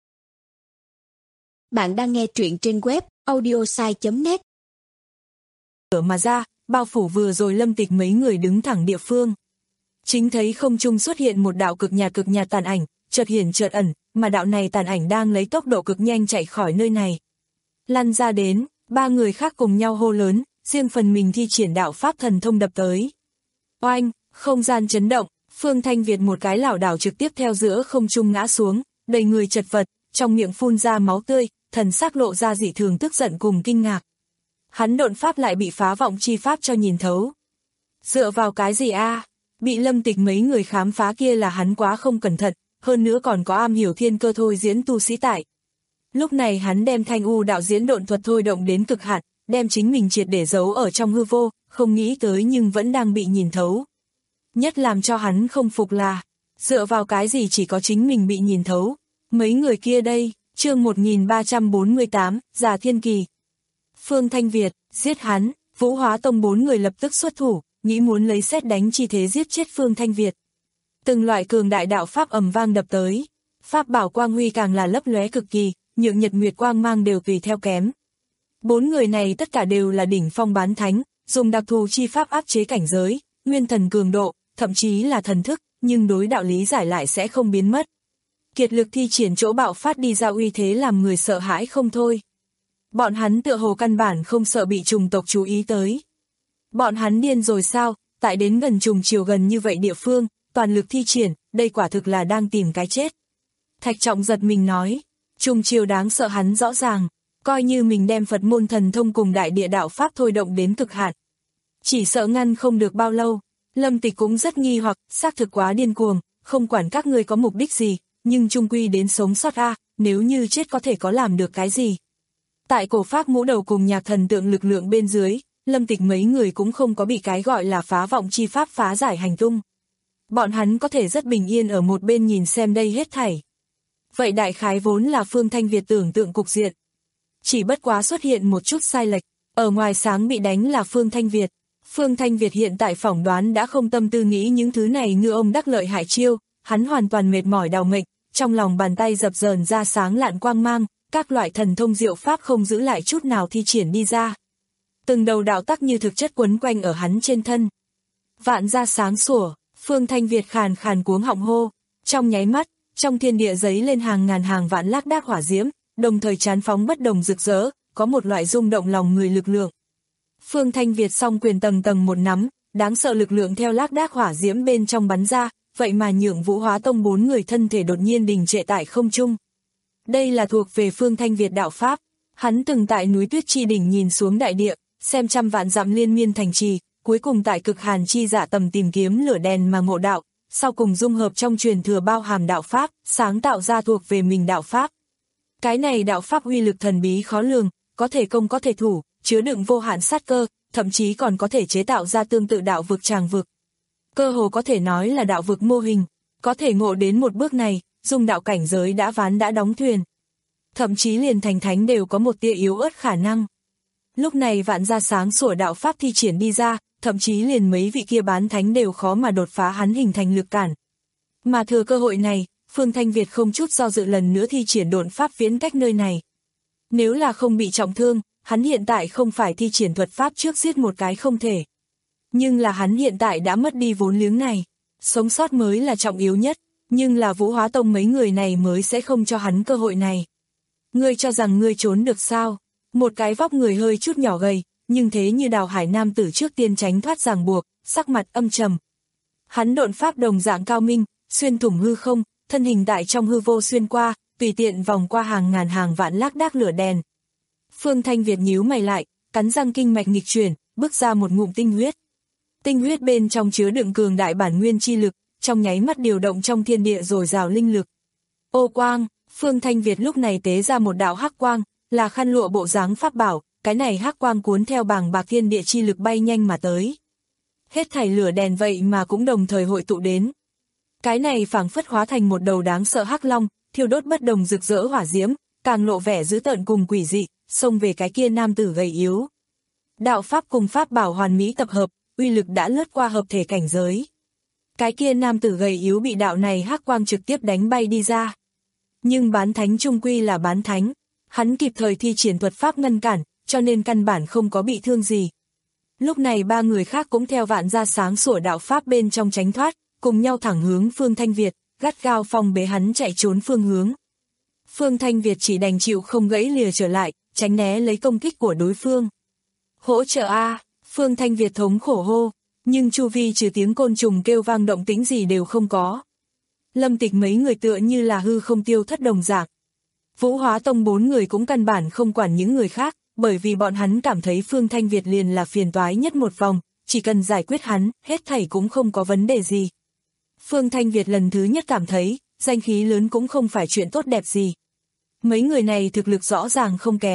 Bạn đang nghe truyện trên web audiosai chấm net. Ở mà ra, bao phủ vừa rồi Lâm Tịch mấy người đứng thẳng địa phương. Chính thấy không trung xuất hiện một đạo cực nhạt cực nhạt tàn ảnh, chợt hiển chợt ẩn, mà đạo này tàn ảnh đang lấy tốc độ cực nhanh chạy khỏi nơi này. Lăn ra đến, ba người khác cùng nhau hô lớn, riêng phần mình thi triển đạo pháp thần thông đập tới. Oanh, không gian chấn động, Phương Thanh Việt một cái lảo đảo trực tiếp theo giữa không trung ngã xuống, đầy người chật vật, trong miệng phun ra máu tươi, thần sắc lộ ra dị thường tức giận cùng kinh ngạc. Hắn độn pháp lại bị phá vọng chi pháp cho nhìn thấu. Dựa vào cái gì a? Bị Lâm Tịch mấy người khám phá kia là hắn quá không cẩn thận, hơn nữa còn có am hiểu thiên cơ thôi diễn tu sĩ tại. Lúc này hắn đem Thanh U đạo diễn độn thuật thôi động đến cực hạn, đem chính mình triệt để giấu ở trong hư vô, không nghĩ tới nhưng vẫn đang bị nhìn thấu. Nhất làm cho hắn không phục là, dựa vào cái gì chỉ có chính mình bị nhìn thấu, mấy người kia đây, chương một nghìn ba trăm bốn mươi tám, Già Thiên Kỳ. Phương Thanh Việt, giết hắn, Vũ Hóa Tông bốn người lập tức xuất thủ, nghĩ muốn lấy sét đánh chi thế giết chết Phương Thanh Việt. Từng loại cường đại đạo pháp ầm vang đập tới, pháp bảo quang huy càng là lấp lóe cực kỳ, nhượng nhật nguyệt quang mang đều tùy theo kém. Bốn người này tất cả đều là đỉnh phong bán thánh, dùng đặc thù chi pháp áp chế cảnh giới, nguyên thần cường độ, thậm chí là thần thức, nhưng đối đạo lý giải lại sẽ không biến mất. Kiệt lực thi triển chỗ bạo phát đi ra uy thế làm người sợ hãi không thôi. Bọn hắn tựa hồ căn bản không sợ bị trùng tộc chú ý tới. Bọn hắn điên rồi sao, tại đến gần trùng chiều gần như vậy địa phương, toàn lực thi triển, đây quả thực là đang tìm cái chết. Thạch Trọng giật mình nói, trùng chiều đáng sợ hắn rõ ràng, coi như mình đem Phật môn thần thông cùng đại địa đạo pháp thôi động đến cực hạn. Chỉ sợ ngăn không được bao lâu. Lâm Tịch cũng rất nghi hoặc, xác thực quá điên cuồng, không quản các ngươi có mục đích gì, nhưng chung quy đến sống sót a, nếu như chết có thể có làm được cái gì. Tại cổ pháp ngũ đầu cùng nhạc thần tượng lực lượng bên dưới, Lâm Tịch mấy người cũng không có bị cái gọi là phá vọng chi pháp phá giải hành tung. Bọn hắn có thể rất bình yên ở một bên nhìn xem đây hết thảy. Vậy đại khái vốn là Phương Thanh Việt tưởng tượng cục diện. Chỉ bất quá xuất hiện một chút sai lệch, ở ngoài sáng bị đánh là Phương Thanh Việt. Phương Thanh Việt hiện tại phỏng đoán đã không tâm tư nghĩ những thứ này ngư ông đắc lợi hại chiêu, hắn hoàn toàn mệt mỏi đào mệnh, trong lòng bàn tay dập dờn ra sáng lạn quang mang, các loại thần thông diệu pháp không giữ lại chút nào thi triển đi ra. Từng đầu đạo tắc như thực chất quấn quanh ở hắn trên thân. Vạn ra sáng sủa, Phương Thanh Việt khàn khàn cuống họng hô, trong nháy mắt, trong thiên địa giấy lên hàng ngàn hàng vạn lác đác hỏa diễm, đồng thời chán phóng bất đồng rực rỡ, có một loại rung động lòng người lực lượng. Phương Thanh Việt song quyền tầng tầng một nắm, đáng sợ lực lượng theo lác đác hỏa diễm bên trong bắn ra, vậy mà nhượng Vũ Hóa Tông bốn người thân thể đột nhiên đình trệ tại không trung. Đây là thuộc về Phương Thanh Việt đạo pháp, hắn từng tại núi Tuyết Chi đỉnh nhìn xuống đại địa, xem trăm vạn dặm liên miên thành trì, cuối cùng tại cực hàn chi dạ tầm tìm kiếm lửa đèn mà ngộ đạo, sau cùng dung hợp trong truyền thừa bao hàm đạo pháp, sáng tạo ra thuộc về mình đạo pháp. Cái này đạo pháp uy lực thần bí khó lường, có thể công có thể thủ, chứa đựng vô hạn sát cơ, thậm chí còn có thể chế tạo ra tương tự đạo vực tràng vực. Cơ hồ có thể nói là đạo vực mô hình, có thể ngộ đến một bước này, dung đạo cảnh giới đã ván đã đóng thuyền. Thậm chí liền thành thánh đều có một tia yếu ớt khả năng. Lúc này vạn gia sáng sủa đạo pháp thi triển đi ra, thậm chí liền mấy vị kia bán thánh đều khó mà đột phá hắn hình thành lực cản. Mà thừa cơ hội này, Phương Thanh Việt không chút do dự lần nữa thi triển độn pháp viễn cách nơi này. Nếu là không bị trọng thương, hắn hiện tại không phải thi triển thuật pháp trước giết một cái không thể. Nhưng là hắn hiện tại đã mất đi vốn liếng này. Sống sót mới là trọng yếu nhất, nhưng là Vũ Hóa Tông mấy người này mới sẽ không cho hắn cơ hội này. Ngươi cho rằng ngươi trốn được sao? Một cái vóc người hơi chút nhỏ gầy, nhưng thế như Đào Hải nam tử trước tiên tránh thoát ràng buộc, sắc mặt âm trầm. Hắn độn pháp đồng dạng cao minh, xuyên thủng hư không, thân hình tại trong hư vô xuyên qua, tùy tiện vòng qua hàng ngàn hàng vạn lác đác lửa đèn. Phương Thanh Việt nhíu mày lại, cắn răng kinh mạch nghịch chuyển, bước ra một ngụm tinh huyết. Tinh huyết bên trong chứa đựng cường đại bản nguyên chi lực, trong nháy mắt điều động trong thiên địa dồi dào linh lực. Ô quang, Phương Thanh Việt lúc này tế ra một đạo hắc quang, là khăn lụa bộ dáng pháp bảo, cái này hắc quang cuốn theo bàng bạc thiên địa chi lực bay nhanh mà tới. Hết thảy lửa đèn vậy mà cũng đồng thời hội tụ đến. Cái này phảng phất hóa thành một đầu đáng sợ hắc long, thiêu đốt bất đồng rực rỡ hỏa diễm, càng lộ vẻ dữ tợn cùng quỷ dị, xông về cái kia nam tử gầy yếu. Đạo pháp cùng pháp bảo hoàn mỹ tập hợp, uy lực đã lướt qua hợp thể cảnh giới. Cái kia nam tử gầy yếu bị đạo này hắc quang trực tiếp đánh bay đi ra. Nhưng bán thánh trung quy là bán thánh, hắn kịp thời thi triển thuật pháp ngăn cản, cho nên căn bản không có bị thương gì. Lúc này ba người khác cũng theo vạn gia sáng sủa đạo pháp bên trong tránh thoát, cùng nhau thẳng hướng Phương Thanh Việt, gắt gao phòng bế hắn chạy trốn phương hướng. Phương Thanh Việt chỉ đành chịu không gãy lìa trở lại, tránh né lấy công kích của đối phương. Hỗ trợ a, Phương Thanh Việt thống khổ hô, nhưng chu vi trừ tiếng côn trùng kêu vang động tĩnh gì đều không có. Lâm Tịch mấy người tựa như là hư không tiêu thất đồng dạng. Vũ Hóa Tông bốn người cũng căn bản không quản những người khác, bởi vì bọn hắn cảm thấy Phương Thanh Việt liền là phiền toái nhất một vòng, chỉ cần giải quyết hắn, hết thảy cũng không có vấn đề gì. Phương Thanh Việt lần thứ nhất cảm thấy, danh khí lớn cũng không phải chuyện tốt đẹp gì. Mấy người này thực lực rõ ràng không kém,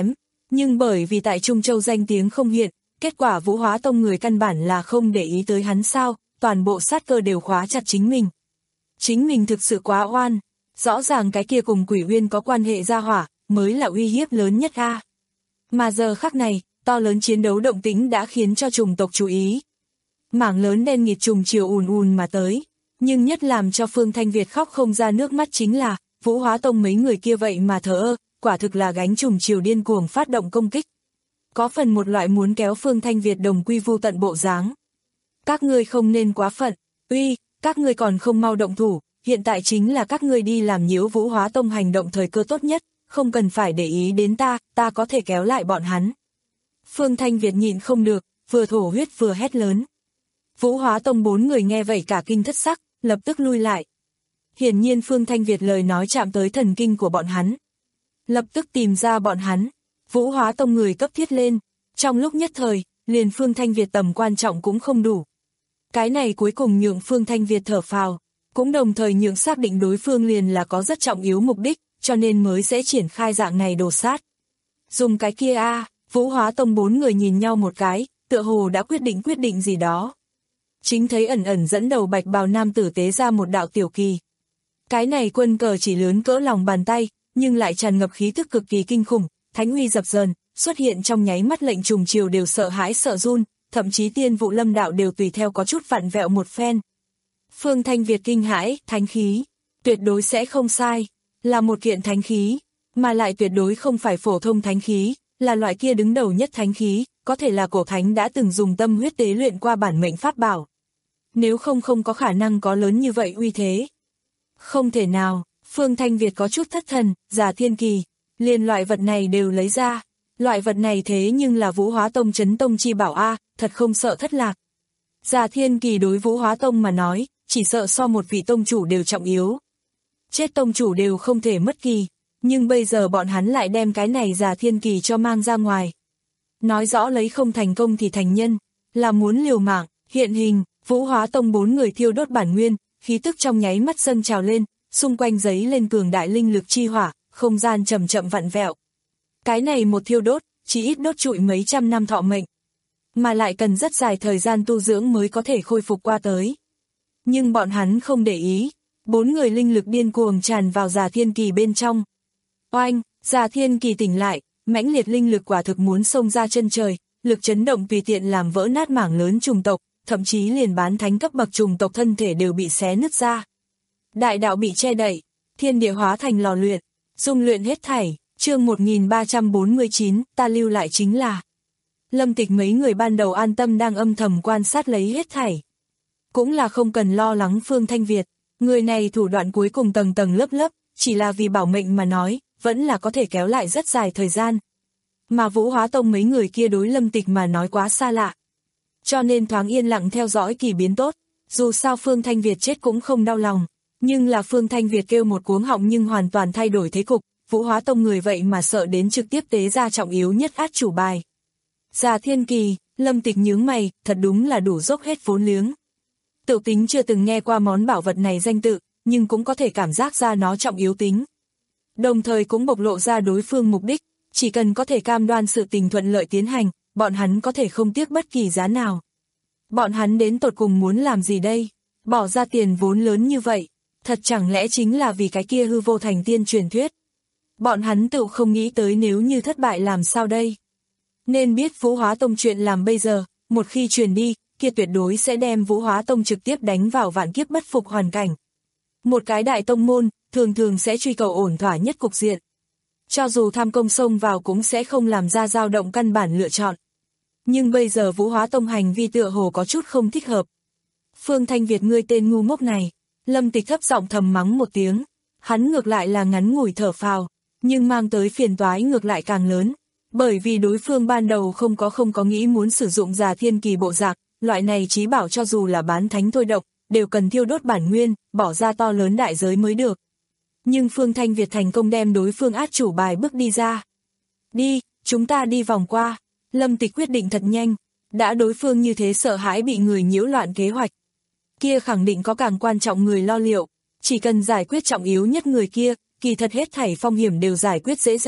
Nhưng bởi vì tại Trung Châu danh tiếng không hiện, kết quả Vũ Hóa Tông người căn bản là không để ý tới hắn sao, toàn bộ sát cơ đều khóa chặt chính mình. Chính mình thực sự quá oan, rõ ràng cái kia cùng Quỷ Uyên có quan hệ gia hỏa, mới là uy hiếp lớn nhất a. Mà giờ khắc này, to lớn chiến đấu động tĩnh đã khiến cho trùng tộc chú ý. Mảng lớn đen nghịt trùng chiều ùn ùn mà tới, nhưng nhất làm cho Phương Thanh Việt khóc không ra nước mắt chính là, Vũ Hóa Tông mấy người kia vậy mà thờ ơ, quả thực là gánh trùng chiều điên cuồng phát động công kích. Có phần một loại muốn kéo Phương Thanh Việt đồng quy vu tận bộ dáng. Các ngươi không nên quá phận, uy, các ngươi còn không mau động thủ, hiện tại chính là các ngươi đi làm nhiễu Vũ Hóa Tông hành động thời cơ tốt nhất, không cần phải để ý đến ta, ta có thể kéo lại bọn hắn. Phương Thanh Việt nhịn không được, vừa thổ huyết vừa hét lớn. Vũ Hóa Tông bốn người nghe vậy cả kinh thất sắc, lập tức lui lại. Hiển nhiên Phương Thanh Việt lời nói chạm tới thần kinh của bọn hắn. Lập tức tìm ra bọn hắn, Vũ Hóa Tông người cấp thiết lên, trong lúc nhất thời, liền Phương Thanh Việt tầm quan trọng cũng không đủ. Cái này cuối cùng nhượng Phương Thanh Việt thở phào, cũng đồng thời nhượng xác định đối phương liền là có rất trọng yếu mục đích, cho nên mới sẽ triển khai dạng này đồ sát. Dùng cái kia a, à, Vũ Hóa Tông bốn người nhìn nhau một cái, tựa hồ đã quyết định quyết định gì đó. Chính thấy ẩn ẩn dẫn đầu bạch bào nam tử tế ra một đạo tiểu kỳ. Cái này quân cờ chỉ lớn cỡ lòng bàn tay, nhưng lại tràn ngập khí thức cực kỳ kinh khủng, thánh uy dập dờn, xuất hiện trong nháy mắt lệnh trùng chiều đều sợ hãi sợ run, thậm chí Tiên Vụ Lâm đạo đều tùy theo có chút vặn vẹo một phen. Phương Thanh Việt kinh hãi, thánh khí, tuyệt đối sẽ không sai, là một kiện thánh khí, mà lại tuyệt đối không phải phổ thông thánh khí, là loại kia đứng đầu nhất thánh khí, có thể là cổ thánh đã từng dùng tâm huyết tế luyện qua bản mệnh pháp bảo. Nếu không không có khả năng có lớn như vậy uy thế. Không thể nào, Phương Thanh Việt có chút thất thần, Già Thiên Kỳ, liền loại vật này đều lấy ra, loại vật này thế nhưng là Vũ Hóa Tông chấn tông chi bảo a, thật không sợ thất lạc. Già Thiên Kỳ đối Vũ Hóa Tông mà nói, chỉ sợ so một vị tông chủ đều trọng yếu. Chết tông chủ đều không thể mất kỳ, nhưng bây giờ bọn hắn lại đem cái này Già Thiên Kỳ cho mang ra ngoài. Nói rõ lấy không thành công thì thành nhân, là muốn liều mạng, hiện hình, Vũ Hóa Tông bốn người thiêu đốt bản nguyên, khí tức trong nháy mắt dâng trào lên, xung quanh giấy lên cường đại linh lực chi hỏa, không gian chậm chậm vặn vẹo. Cái này một thiêu đốt, chỉ ít đốt trụi mấy trăm năm thọ mệnh, mà lại cần rất dài thời gian tu dưỡng mới có thể khôi phục qua tới. Nhưng bọn hắn không để ý, bốn người linh lực điên cuồng tràn vào Già Thiên Kỳ bên trong. Oanh, Già Thiên Kỳ tỉnh lại, mãnh liệt linh lực quả thực muốn xông ra chân trời, lực chấn động tùy tiện làm vỡ nát mảng lớn trùng tộc, thậm chí liền bán thánh cấp bậc trùng tộc thân thể đều bị xé nứt ra. Đại đạo bị che đậy, thiên địa hóa thành lò luyện, dung luyện hết thảy, chương một nghìn ba trăm bốn mươi chín, ta lưu lại chính là. Lâm Tịch mấy người ban đầu an tâm đang âm thầm quan sát lấy hết thảy. Cũng là không cần lo lắng Phương Thanh Việt, người này thủ đoạn cuối cùng tầng tầng lớp lớp, chỉ là vì bảo mệnh mà nói, vẫn là có thể kéo lại rất dài thời gian. Mà Vũ Hóa Tông mấy người kia đối Lâm Tịch mà nói quá xa lạ. Cho nên thoáng yên lặng theo dõi kỳ biến tốt, dù sao Phương Thanh Việt chết cũng không đau lòng, nhưng là Phương Thanh Việt kêu một cuống họng nhưng hoàn toàn thay đổi thế cục, Vũ Hóa Tông người vậy mà sợ đến trực tiếp tế ra trọng yếu nhất át chủ bài. Già Thiên Kỳ, Lâm Tịch nhướng mày, thật đúng là đủ dốc hết vốn liếng. Tự tính chưa từng nghe qua món bảo vật này danh tự, nhưng cũng có thể cảm giác ra nó trọng yếu tính. Đồng thời cũng bộc lộ ra đối phương mục đích, chỉ cần có thể cam đoan sự tình thuận lợi tiến hành, bọn hắn có thể không tiếc bất kỳ giá nào. Bọn hắn đến tột cùng muốn làm gì đây? Bỏ ra tiền vốn lớn như vậy, thật chẳng lẽ chính là vì cái kia hư vô thành tiên truyền thuyết? Bọn hắn tự không nghĩ tới nếu như thất bại làm sao đây? Nên biết Vũ Hóa Tông chuyện làm bây giờ, một khi truyền đi, kia tuyệt đối sẽ đem Vũ Hóa Tông trực tiếp đánh vào vạn kiếp bất phục hoàn cảnh. Một cái đại tông môn, thường thường sẽ truy cầu ổn thỏa nhất cục diện. Cho dù tham công xông vào cũng sẽ không làm ra dao động căn bản lựa chọn. Nhưng bây giờ Vũ Hóa Tông hành vi tựa hồ có chút không thích hợp. Phương Thanh Việt ngươi tên ngu ngốc này, Lâm Tịch thấp giọng thầm mắng một tiếng, hắn ngược lại là ngắn ngủi thở phào, nhưng mang tới phiền toái ngược lại càng lớn, bởi vì đối phương ban đầu không có không có nghĩ muốn sử dụng Già Thiên Kỳ bộ dạng, loại này chí bảo cho dù là bán thánh thôi độc, đều cần thiêu đốt bản nguyên, bỏ ra to lớn đại giới mới được. Nhưng Phương Thanh Việt thành công đem đối phương át chủ bài bước đi ra. Đi, chúng ta đi vòng qua. Lâm Tịch quyết định thật nhanh, đã đối phương như thế sợ hãi bị người nhiễu loạn kế hoạch. Kia khẳng định có càng quan trọng người lo liệu, chỉ cần giải quyết trọng yếu nhất người kia, kỳ thật hết thảy phong hiểm đều giải quyết dễ dàng,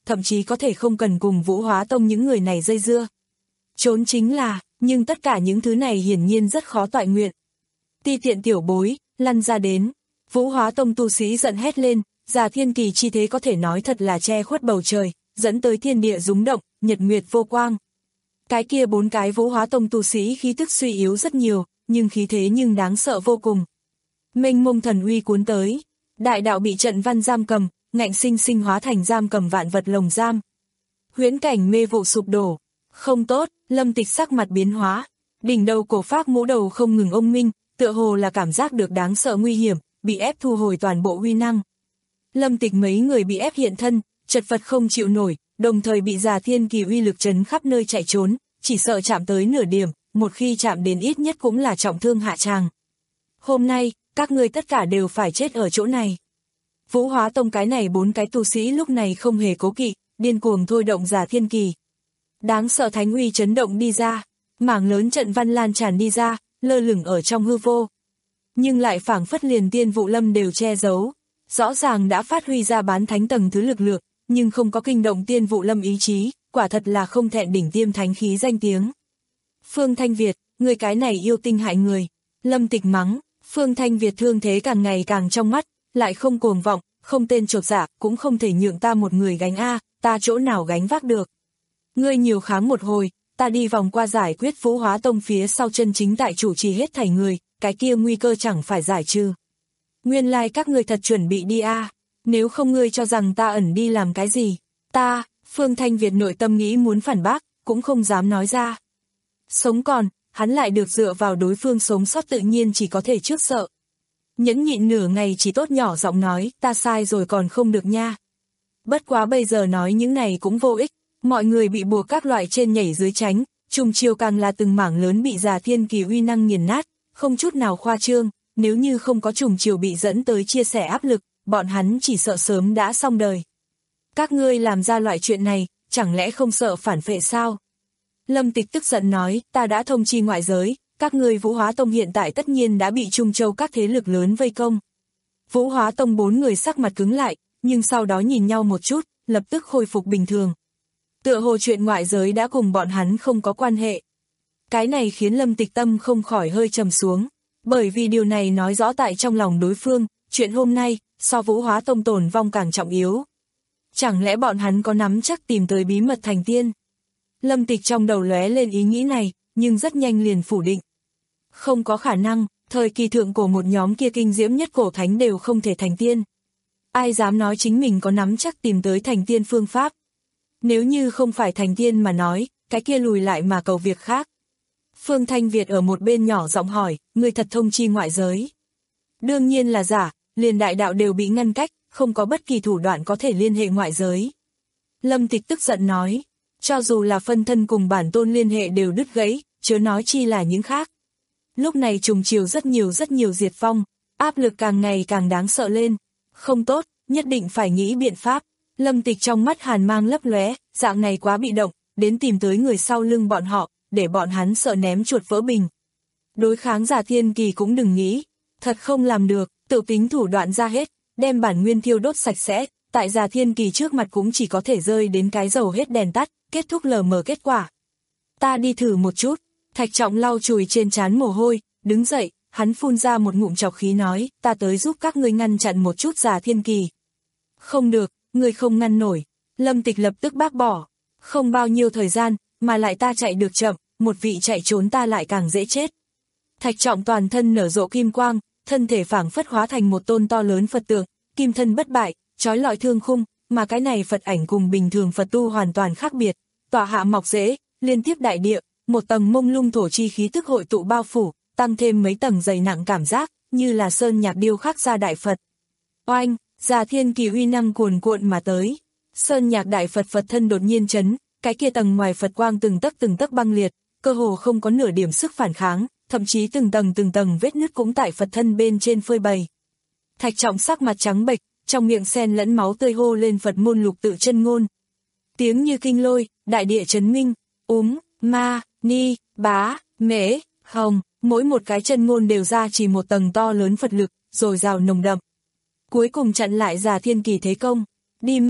thậm chí có thể không cần cùng Vũ Hóa Tông những người này dây dưa. Trốn chính là, nhưng tất cả những thứ này hiển nhiên rất khó toại nguyện. Ti tiện tiểu bối, lăn ra đến. Vũ Hóa Tông tu sĩ giận hét lên, Già Thiên Kỳ chi thế có thể nói thật là che khuất bầu trời, dẫn tới thiên địa rúng động, nhật nguyệt vô quang. Cái kia bốn cái Vũ Hóa Tông tu sĩ khí tức suy yếu rất nhiều, nhưng khí thế nhưng đáng sợ vô cùng. Mênh mông thần uy cuốn tới, đại đạo bị trận văn giam cầm, ngạnh sinh sinh hóa thành giam cầm vạn vật lồng giam. Huyễn cảnh mê vụ sụp đổ, không tốt, Lâm Tịch sắc mặt biến hóa, đỉnh đầu cổ pháp mũ đầu không ngừng ông minh, tựa hồ là cảm giác được đáng sợ nguy hiểm, bị ép thu hồi toàn bộ uy năng. Lâm Tịch mấy người bị ép hiện thân, chật vật không chịu nổi, đồng thời bị Già Thiên Kỳ uy lực trấn khắp nơi chạy trốn, chỉ sợ chạm tới nửa điểm, một khi chạm đến ít nhất cũng là trọng thương hạ tràng. Hôm nay, các ngươi tất cả đều phải chết ở chỗ này. Vũ Hóa Tông cái này bốn cái tu sĩ lúc này không hề cố kỵ, điên cuồng thôi động Già Thiên Kỳ. Đáng sợ thánh uy chấn động đi ra, mảng lớn trận văn lan tràn đi ra, lơ lửng ở trong hư vô. Nhưng lại phảng phất liền tiên vụ lâm đều che giấu, rõ ràng đã phát huy ra bán thánh tầng thứ lực lượng, nhưng không có kinh động tiên vụ lâm ý chí, quả thật là không thẹn đỉnh tiêm thánh khí danh tiếng. Phương Thanh Việt, người cái này yêu tinh hại người. Lâm Tịch mắng, Phương Thanh Việt thương thế càng ngày càng trong mắt, lại không cuồng vọng, không tên chột dạ, cũng không thể nhượng ta một người gánh a, ta chỗ nào gánh vác được. Ngươi nhiều kháng một hồi, ta đi vòng qua giải quyết Vũ Hóa Tông phía sau chân chính tại chủ trì hết thảy người, cái kia nguy cơ chẳng phải giải trừ. Nguyên lai like các ngươi thật chuẩn bị đi a, nếu không ngươi cho rằng ta ẩn đi làm cái gì, ta, Phương Thanh Việt nội tâm nghĩ muốn phản bác, cũng không dám nói ra. Sống còn, hắn lại được dựa vào đối phương sống sót tự nhiên chỉ có thể trước sợ. Nhẫn nhịn nửa ngày chỉ tốt nhỏ giọng nói, ta sai rồi còn không được nha. Bất quá bây giờ nói những này cũng vô ích, mọi người bị buộc các loại trên nhảy dưới tránh, trùng chiều càng là từng mảng lớn bị Già Thiên Kỳ uy năng nghiền nát, không chút nào khoa trương, nếu như không có trùng chiều bị dẫn tới chia sẻ áp lực, bọn hắn chỉ sợ sớm đã xong đời. Các ngươi làm ra loại chuyện này, chẳng lẽ không sợ phản phệ sao? Lâm Tịch tức giận nói, ta đã thông chi ngoại giới, các ngươi Vũ Hóa Tông hiện tại tất nhiên đã bị Trung Châu các thế lực lớn vây công. Vũ Hóa Tông bốn người sắc mặt cứng lại, nhưng sau đó nhìn nhau một chút, lập tức khôi phục bình thường. Tựa hồ chuyện ngoại giới đã cùng bọn hắn không có quan hệ. Cái này khiến Lâm Tịch tâm không khỏi hơi trầm xuống, bởi vì điều này nói rõ tại trong lòng đối phương, chuyện hôm nay, so Vũ Hóa Tông tổn vong càng trọng yếu. Chẳng lẽ bọn hắn có nắm chắc tìm tới bí mật thành tiên? Lâm Tịch trong đầu lóe lên ý nghĩ này, nhưng rất nhanh liền phủ định. Không có khả năng, thời kỳ thượng cổ một nhóm kia kinh diễm nhất cổ thánh đều không thể thành tiên. Ai dám nói chính mình có nắm chắc tìm tới thành tiên phương pháp? Nếu như không phải thành tiên mà nói, cái kia lùi lại mà cầu việc khác. Phương Thanh Việt ở một bên nhỏ giọng hỏi, người thật thông chi ngoại giới. Đương nhiên là giả, liền đại đạo đều bị ngăn cách, không có bất kỳ thủ đoạn có thể liên hệ ngoại giới. Lâm Tịch tức giận nói, cho dù là phân thân cùng bản tôn liên hệ đều đứt gãy, chớ nói chi là những khác. Lúc này trùng chiều rất nhiều rất nhiều diệt vong, áp lực càng ngày càng đáng sợ lên. Không tốt, nhất định phải nghĩ biện pháp. Lâm Tịch trong mắt hàn mang lấp lóe, dạng này quá bị động, đến tìm tới người sau lưng bọn họ, để bọn hắn sợ ném chuột vỡ bình. Đối kháng Già Thiên Kỳ cũng đừng nghĩ, thật không làm được, tự tính thủ đoạn ra hết, đem bản nguyên thiêu đốt sạch sẽ, tại Già Thiên Kỳ trước mặt cũng chỉ có thể rơi đến cái dầu hết đèn tắt, kết thúc lờ mờ kết quả. Ta đi thử một chút, Thạch Trọng lau chùi trên trán mồ hôi, đứng dậy, hắn phun ra một ngụm trọc khí nói, ta tới giúp các ngươi ngăn chặn một chút Già Thiên Kỳ. Không được, ngươi không ngăn nổi. Lâm Tịch lập tức bác bỏ, không bao nhiêu thời gian, mà lại ta chạy được chậm, một vị chạy trốn ta lại càng dễ chết. Thạch Trọng toàn thân nở rộ kim quang, thân thể phảng phất hóa thành một tôn to lớn Phật tượng, kim thân bất bại, trói lọi thương khung, mà cái này Phật ảnh cùng bình thường Phật tu hoàn toàn khác biệt, tỏa hạ mọc rễ, liên tiếp đại địa, một tầng mông lung thổ chi khí tức hội tụ bao phủ, tăng thêm mấy tầng dày nặng cảm giác, như là sơn nhạc điêu khắc ra đại Phật. Oanh, Già Thiên Kỳ uy năng cuồn cuộn mà tới. Sơn nhạc đại Phật Phật thân đột nhiên chấn, cái kia tầng ngoài Phật quang từng tấc từng tấc băng liệt, cơ hồ không có nửa điểm sức phản kháng, thậm chí từng tầng từng tầng vết nứt cũng tại Phật thân bên trên phơi bày. Thạch Trọng sắc mặt trắng bệch, trong miệng xen lẫn máu tươi hô lên Phật môn lục tự chân ngôn. Tiếng như kinh lôi, đại địa chấn minh, úm, ma, ni, bá, mễ, hồng, mỗi một cái chân ngôn đều ra chỉ một tầng to lớn Phật lực, rồi rào nồng đậm. Cuối cùng chặn lại Già Thiên Kỳ thế công. Đi mau,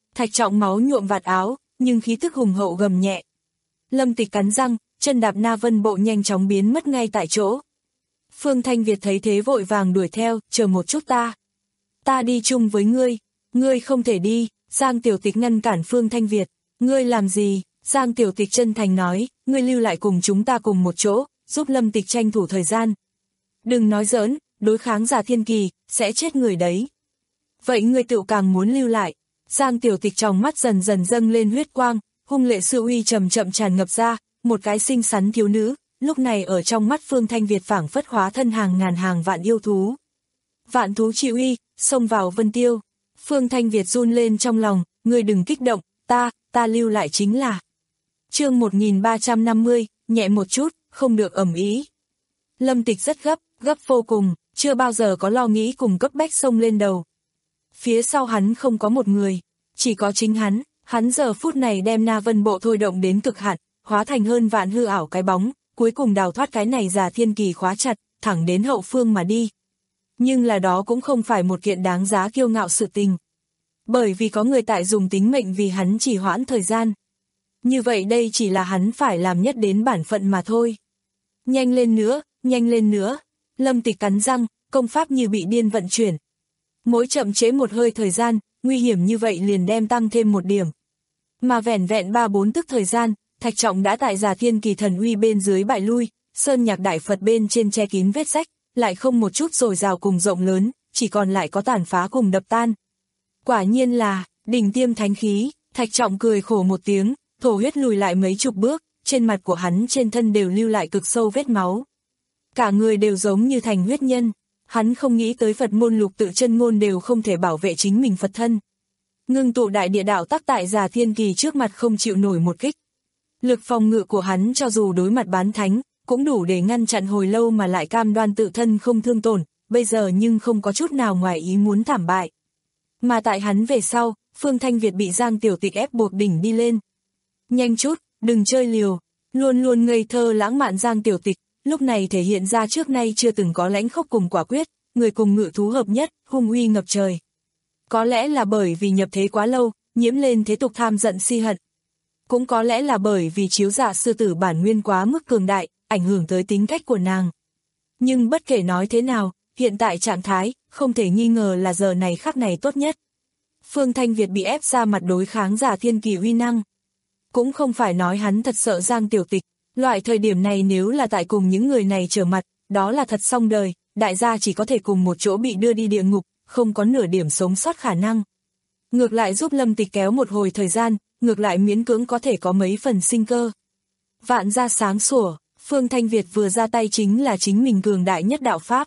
Thạch Trọng máu nhuộm vạt áo, nhưng khí tức hùng hậu gầm nhẹ. Lâm Tịch cắn răng, chân đạp Na Vân Bộ nhanh chóng biến mất ngay tại chỗ. Phương Thanh Việt thấy thế vội vàng đuổi theo, chờ một chút ta. Ta đi chung với ngươi, ngươi không thể đi, Giang Tiểu Tịch ngăn cản Phương Thanh Việt. Ngươi làm gì? Giang Tiểu Tịch chân thành nói, ngươi lưu lại cùng chúng ta cùng một chỗ, giúp Lâm Tịch tranh thủ thời gian. Đừng nói giỡn, đối kháng giả thiên kỳ, sẽ chết người đấy. Vậy ngươi tự càng muốn lưu lại. Giang Tiểu Tịch trong mắt dần dần dâng lên huyết quang, hung lệ sự uy chậm chậm tràn ngập ra, một cái xinh xắn thiếu nữ, lúc này ở trong mắt Phương Thanh Việt phảng phất hóa thân hàng ngàn hàng vạn yêu thú. Vạn thú chi uy, xông vào Vân Tiêu. Phương Thanh Việt run lên trong lòng, ngươi đừng kích động, ta, ta lưu lại chính là. Chương một nghìn ba trăm năm mươi, nhẹ một chút, không được ầm ĩ. Lâm Tịch rất gấp, gấp vô cùng, chưa bao giờ có lo nghĩ cùng cấp bách xông lên đầu. Phía sau hắn không có một người, chỉ có chính hắn, hắn giờ phút này đem Na Vân Bộ thôi động đến cực hạn, hóa thành hơn vạn hư ảo cái bóng, cuối cùng đào thoát cái này giả thiên kỳ khóa chặt, thẳng đến hậu phương mà đi. Nhưng là đó cũng không phải một kiện đáng giá kiêu ngạo sự tình. Bởi vì có người tại dùng tính mệnh vì hắn chỉ hoãn thời gian. Như vậy đây chỉ là hắn phải làm nhất đến bản phận mà thôi. Nhanh lên nữa, nhanh lên nữa. Lâm Tịch cắn răng, công pháp như bị điên vận chuyển. Mỗi chậm trễ một hơi thời gian, nguy hiểm như vậy liền đem tăng thêm một điểm. Mà vẻn vẹn ba bốn tức thời gian, Thạch Trọng đã tại giả thiên kỳ thần uy bên dưới bại lui, sơn nhạc đại Phật bên trên che kín vết rách, lại không một chút dồi dào cùng rộng lớn, chỉ còn lại có tàn phá cùng đập tan. Quả nhiên là, đỉnh tiêm thánh khí, Thạch Trọng cười khổ một tiếng, thổ huyết lùi lại mấy chục bước, trên mặt của hắn trên thân đều lưu lại cực sâu vết máu. Cả người đều giống như thành huyết nhân, hắn không nghĩ tới Phật môn lục tự chân ngôn đều không thể bảo vệ chính mình Phật thân. Ngưng tụ đại địa đạo tắc tại giả thiên kỳ trước mặt không chịu nổi một kích. Lực phòng ngự của hắn cho dù đối mặt bán thánh, cũng đủ để ngăn chặn hồi lâu mà lại cam đoan tự thân không thương tổn, bây giờ nhưng không có chút nào ngoài ý muốn thảm bại. Mà tại hắn về sau, Phương Thanh Việt bị Giang Tiểu Tịch ép buộc đỉnh đi lên. Nhanh chút, đừng chơi liều, luôn luôn ngây thơ lãng mạn Giang Tiểu Tịch, lúc này thể hiện ra trước nay chưa từng có lãnh khốc cùng quả quyết, người cùng ngự thú hợp nhất, hung uy ngập trời. Có lẽ là bởi vì nhập thế quá lâu, nhiễm lên thế tục tham giận si hận. Cũng có lẽ là bởi vì chiếu dạ sư tử bản nguyên quá mức cường đại, ảnh hưởng tới tính cách của nàng. Nhưng bất kể nói thế nào, hiện tại trạng thái, không thể nghi ngờ là giờ này khắc này tốt nhất. Phương Thanh Việt bị ép ra mặt đối kháng giả thiên kỳ uy năng. Cũng không phải nói hắn thật sợ Giang Tiểu Tịch, loại thời điểm này nếu là tại cùng những người này trở mặt, đó là thật xong đời, đại gia chỉ có thể cùng một chỗ bị đưa đi địa ngục, không có nửa điểm sống sót khả năng. Ngược lại giúp Lâm Tịch kéo một hồi thời gian, ngược lại miễn cưỡng có thể có mấy phần sinh cơ. Vạn gia sáng sủa, Phương Thanh Việt vừa ra tay chính là chính mình cường đại nhất đạo pháp.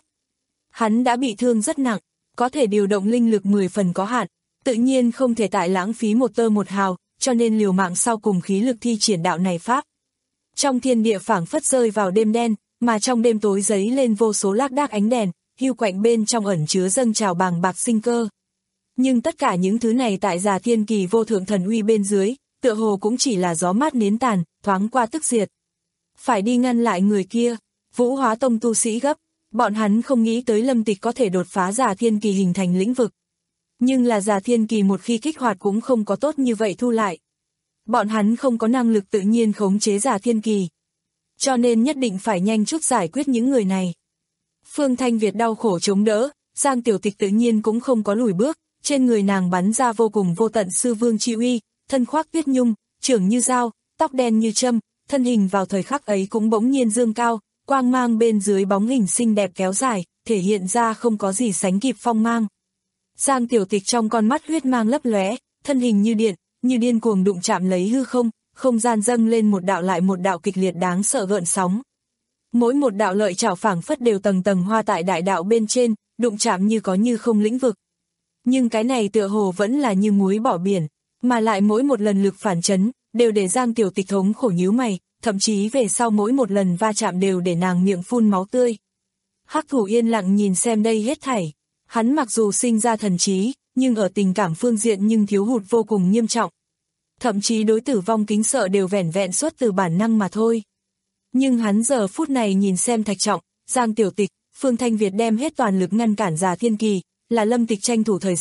Hắn đã bị thương rất nặng, có thể điều động linh lực mười phần có hạn, tự nhiên không thể tại lãng phí một tơ một hào, cho nên liều mạng sau cùng khí lực thi triển đạo này pháp. Trong thiên địa phảng phất rơi vào đêm đen, mà trong đêm tối giấy lên vô số lác đác ánh đèn, hưu quạnh bên trong ẩn chứa dâng trào bàng bạc sinh cơ. Nhưng tất cả những thứ này tại giả thiên kỳ vô thượng thần uy bên dưới, tựa hồ cũng chỉ là gió mát nến tàn, thoáng qua tức diệt. Phải đi ngăn lại người kia, Vũ Hóa Tông tu sĩ gấp, bọn hắn không nghĩ tới Lâm Tịch có thể đột phá giả thiên kỳ hình thành lĩnh vực. Nhưng là giả thiên kỳ một khi kích hoạt cũng không có tốt như vậy thu lại. Bọn hắn không có năng lực tự nhiên khống chế giả thiên kỳ. Cho nên nhất định phải nhanh chút giải quyết những người này. Phương Thanh Việt đau khổ chống đỡ, Giang Tiểu Tịch tự nhiên cũng không có lùi bước, trên người nàng bắn ra vô cùng vô tận sư vương chi uy, thân khoác tuyết nhung, trưởng như dao, tóc đen như châm, thân hình vào thời khắc ấy cũng bỗng nhiên dương cao, quang mang bên dưới bóng hình xinh đẹp kéo dài, thể hiện ra không có gì sánh kịp phong mang. Giang Tiểu Tịch trong con mắt huyết mang lấp lóe, thân hình như điện, như điên cuồng đụng chạm lấy hư không, không gian dâng lên một đạo lại một đạo kịch liệt đáng sợ gợn sóng. Mỗi một đạo lợi chảo phảng phất đều tầng tầng hoa tại đại đạo bên trên, đụng chạm như có như không lĩnh vực. Nhưng cái này tựa hồ vẫn là như muối bỏ biển, mà lại mỗi một lần lực phản chấn, đều để Giang Tiểu Tịch thống khổ nhíu mày, thậm chí về sau mỗi một lần va chạm đều để nàng miệng phun máu tươi. Hắc Thủ yên lặng nhìn xem đây hết thảy, hắn mặc dù sinh ra thần trí, nhưng ở tình cảm phương diện nhưng thiếu hụt vô cùng nghiêm trọng. Thậm chí đối tử vong kính sợ đều vẻn vẹn xuất từ bản năng mà thôi. Nhưng hắn giờ phút này nhìn xem Thạch Trọng, Giang Tiểu Tịch, Phương Thanh Việt đem hết toàn lực ngăn cản giả thiên kỳ, là Lâm Tịch tranh thủ thời gian,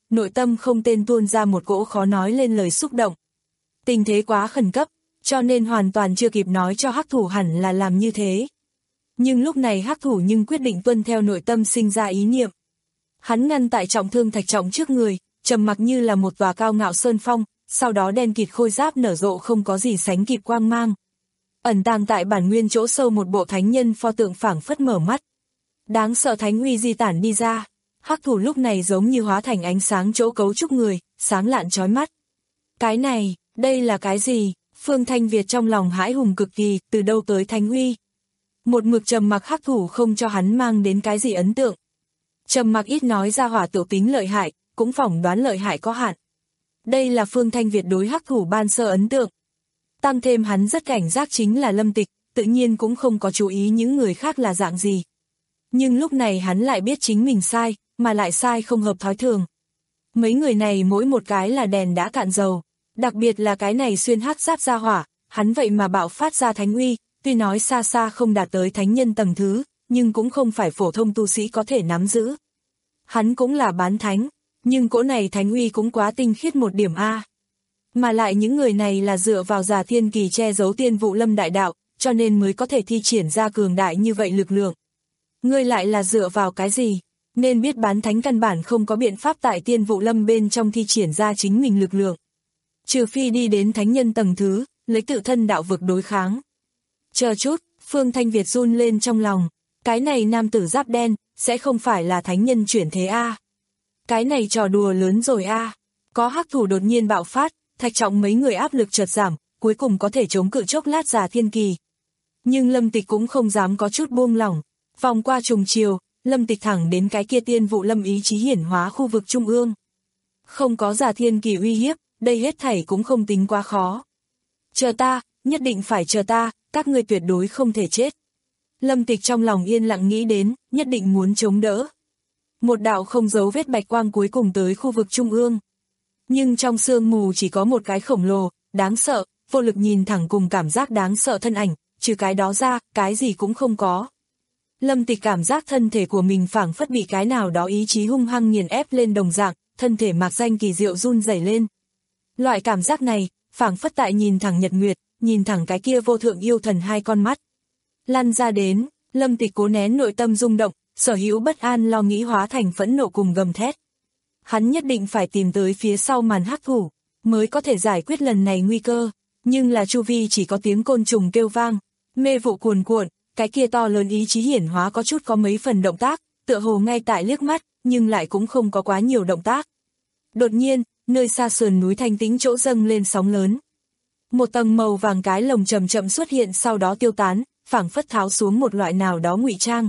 nội tâm không tên tuôn ra một cỗ khó nói lên lời xúc động. Tình thế quá khẩn cấp, cho nên hoàn toàn chưa kịp nói cho hắc thủ hẳn là làm như thế. Nhưng lúc này hắc thủ nhưng quyết định tuân theo nội tâm sinh ra ý niệm. Hắn ngăn tại trọng thương Thạch Trọng trước người, trầm mặc như là một tòa cao ngạo sơn phong, sau đó đen kịt khôi giáp nở rộ không có gì sánh kịp quang mang. Ẩn tàng tại bản nguyên chỗ sâu một bộ thánh nhân pho tượng phảng phất mở mắt. Đáng sợ thánh uy di tản đi ra, hắc thủ lúc này giống như hóa thành ánh sáng chỗ cấu trúc người, sáng lạn chói mắt. Cái này, đây là cái gì? Phương Thanh Việt trong lòng hãi hùng cực kỳ, từ đâu tới thánh uy? Một mực trầm mặc hắc thủ không cho hắn mang đến cái gì ấn tượng. Trầm mặc ít nói ra hỏa tiểu tính lợi hại, cũng phỏng đoán lợi hại có hạn. Đây là Phương Thanh Việt đối hắc thủ ban sơ ấn tượng. Tăng thêm hắn rất cảnh giác chính là Lâm Tịch, tự nhiên cũng không có chú ý những người khác là dạng gì. Nhưng lúc này hắn lại biết chính mình sai, mà lại sai không hợp thói thường. Mấy người này mỗi một cái là đèn đã cạn dầu, đặc biệt là cái này xuyên hắc giáp ra hỏa, hắn vậy mà bạo phát ra thánh uy, tuy nói xa xa không đạt tới thánh nhân tầng thứ, nhưng cũng không phải phổ thông tu sĩ có thể nắm giữ. Hắn cũng là bán thánh, nhưng cỗ này thánh uy cũng quá tinh khiết một điểm A. Mà lại những người này là dựa vào Già Thiên Kỳ che giấu Tiên Vụ Lâm đại đạo, cho nên mới có thể thi triển ra cường đại như vậy lực lượng. Ngươi lại là dựa vào cái gì? Nên biết bán thánh căn bản không có biện pháp tại Tiên Vụ Lâm bên trong thi triển ra chính mình lực lượng. Trừ phi đi đến thánh nhân tầng thứ, lấy tự thân đạo vực đối kháng. Chờ chút, Phương Thanh Việt run lên trong lòng, cái này nam tử giáp đen, sẽ không phải là thánh nhân chuyển thế A. Cái này trò đùa lớn rồi A. Có hắc thủ đột nhiên bạo phát, Thạch Trọng mấy người áp lực chợt giảm, cuối cùng có thể chống cự chốc lát Già Thiên Kỳ. Nhưng Lâm Tịch cũng không dám có chút buông lỏng, vòng qua trùng chiều, Lâm Tịch thẳng đến cái kia Tiên Vụ Lâm ý chí hiển hóa khu vực trung ương. Không có Già Thiên Kỳ uy hiếp, đây hết thảy cũng không tính quá khó. Chờ ta, nhất định phải chờ ta, các ngươi tuyệt đối không thể chết. Lâm Tịch trong lòng yên lặng nghĩ đến, nhất định muốn chống đỡ. Một đạo không dấu vết bạch quang cuối cùng tới khu vực trung ương. Nhưng trong sương mù chỉ có một cái khổng lồ, đáng sợ, vô lực nhìn thẳng cùng cảm giác đáng sợ thân ảnh, trừ cái đó ra, cái gì cũng không có. Lâm Tịch cảm giác thân thể của mình phảng phất bị cái nào đó ý chí hung hăng nghiền ép lên đồng dạng, thân thể mạc danh kỳ diệu run rẩy lên. Loại cảm giác này, phảng phất tại nhìn thẳng nhật nguyệt, nhìn thẳng cái kia vô thượng yêu thần hai con mắt. Lăn ra đến, Lâm Tịch cố nén nội tâm rung động, sở hữu bất an lo nghĩ hóa thành phẫn nộ cùng gầm thét. Hắn nhất định phải tìm tới phía sau màn hắc thủ, mới có thể giải quyết lần này nguy cơ, nhưng là chu vi chỉ có tiếng côn trùng kêu vang, mê vụ cuồn cuộn, cái kia to lớn ý chí hiển hóa có chút có mấy phần động tác, tựa hồ ngay tại liếc mắt, nhưng lại cũng không có quá nhiều động tác. Đột nhiên, nơi xa sườn núi thanh tĩnh chỗ dâng lên sóng lớn. Một tầng màu vàng cái lồng chậm chậm xuất hiện sau đó tiêu tán, phảng phất tháo xuống một loại nào đó ngụy trang.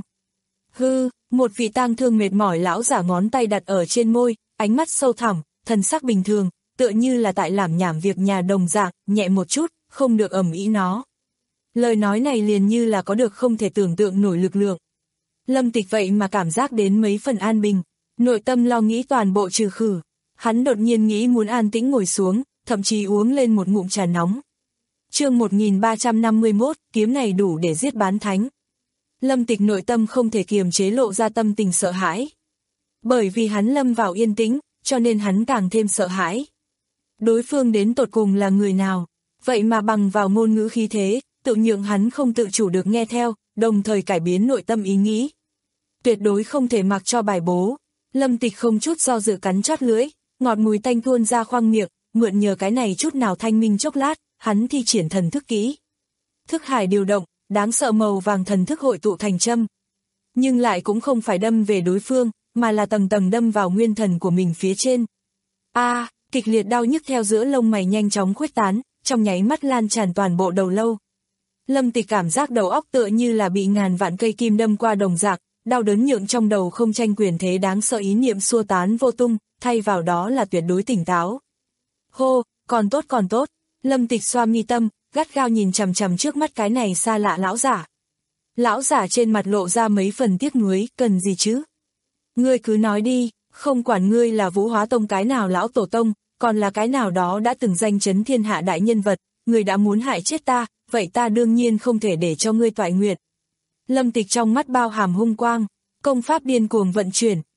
Hư, một vị tang thương mệt mỏi lão giả ngón tay đặt ở trên môi, ánh mắt sâu thẳm, thần sắc bình thường, tựa như là tại làm nhảm việc nhà đồng dạng, nhẹ một chút, không được ầm ĩ nó. Lời nói này liền như là có được không thể tưởng tượng nổi lực lượng. Lâm Tịch vậy mà cảm giác đến mấy phần an bình, nội tâm lo nghĩ toàn bộ trừ khử. Hắn đột nhiên nghĩ muốn an tĩnh ngồi xuống, thậm chí uống lên một ngụm trà nóng. Chương một nghìn ba trăm năm mươi mốt, kiếm này đủ để giết bán thánh. Lâm Tịch nội tâm không thể kiềm chế lộ ra tâm tình sợ hãi. Bởi vì hắn lâm vào yên tĩnh, cho nên hắn càng thêm sợ hãi. Đối phương đến tột cùng là người nào, vậy mà bằng vào ngôn ngữ khí thế, tự nhượng hắn không tự chủ được nghe theo, đồng thời cải biến nội tâm ý nghĩ. Tuyệt đối không thể mặc cho bài bố. Lâm Tịch không chút do dự cắn chót lưỡi, ngọt mùi tanh tuôn ra khoang miệng, mượn nhờ cái này chút nào thanh minh chốc lát, hắn thi triển thần thức kỹ. Thức hải điều động, đáng sợ màu vàng thần thức hội tụ thành châm. Nhưng lại cũng không phải đâm về đối phương, mà là tầng tầng đâm vào nguyên thần của mình phía trên. A, à, kịch liệt đau nhức theo giữa lông mày nhanh chóng khuếch tán, trong nháy mắt lan tràn toàn bộ đầu lâu. Lâm Tịch cảm giác đầu óc tựa như là bị ngàn vạn cây kim đâm qua đồng dạng, đau đớn nhượng trong đầu không tranh quyền thế đáng sợ ý niệm xua tán vô tung, thay vào đó là tuyệt đối tỉnh táo. Hô, còn tốt còn tốt, Lâm Tịch xoa mi tâm, gắt gao nhìn chằm chằm trước mắt cái này xa lạ lão giả. Lão giả trên mặt lộ ra mấy phần tiếc nuối, cần gì chứ? Ngươi cứ nói đi, không quản ngươi là Vũ Hóa Tông cái nào lão tổ tông, còn là cái nào đó đã từng danh chấn thiên hạ đại nhân vật, ngươi đã muốn hại chết ta, vậy ta đương nhiên không thể để cho ngươi toại nguyện. Lâm Tịch trong mắt bao hàm hung quang, công pháp điên cuồng vận chuyển,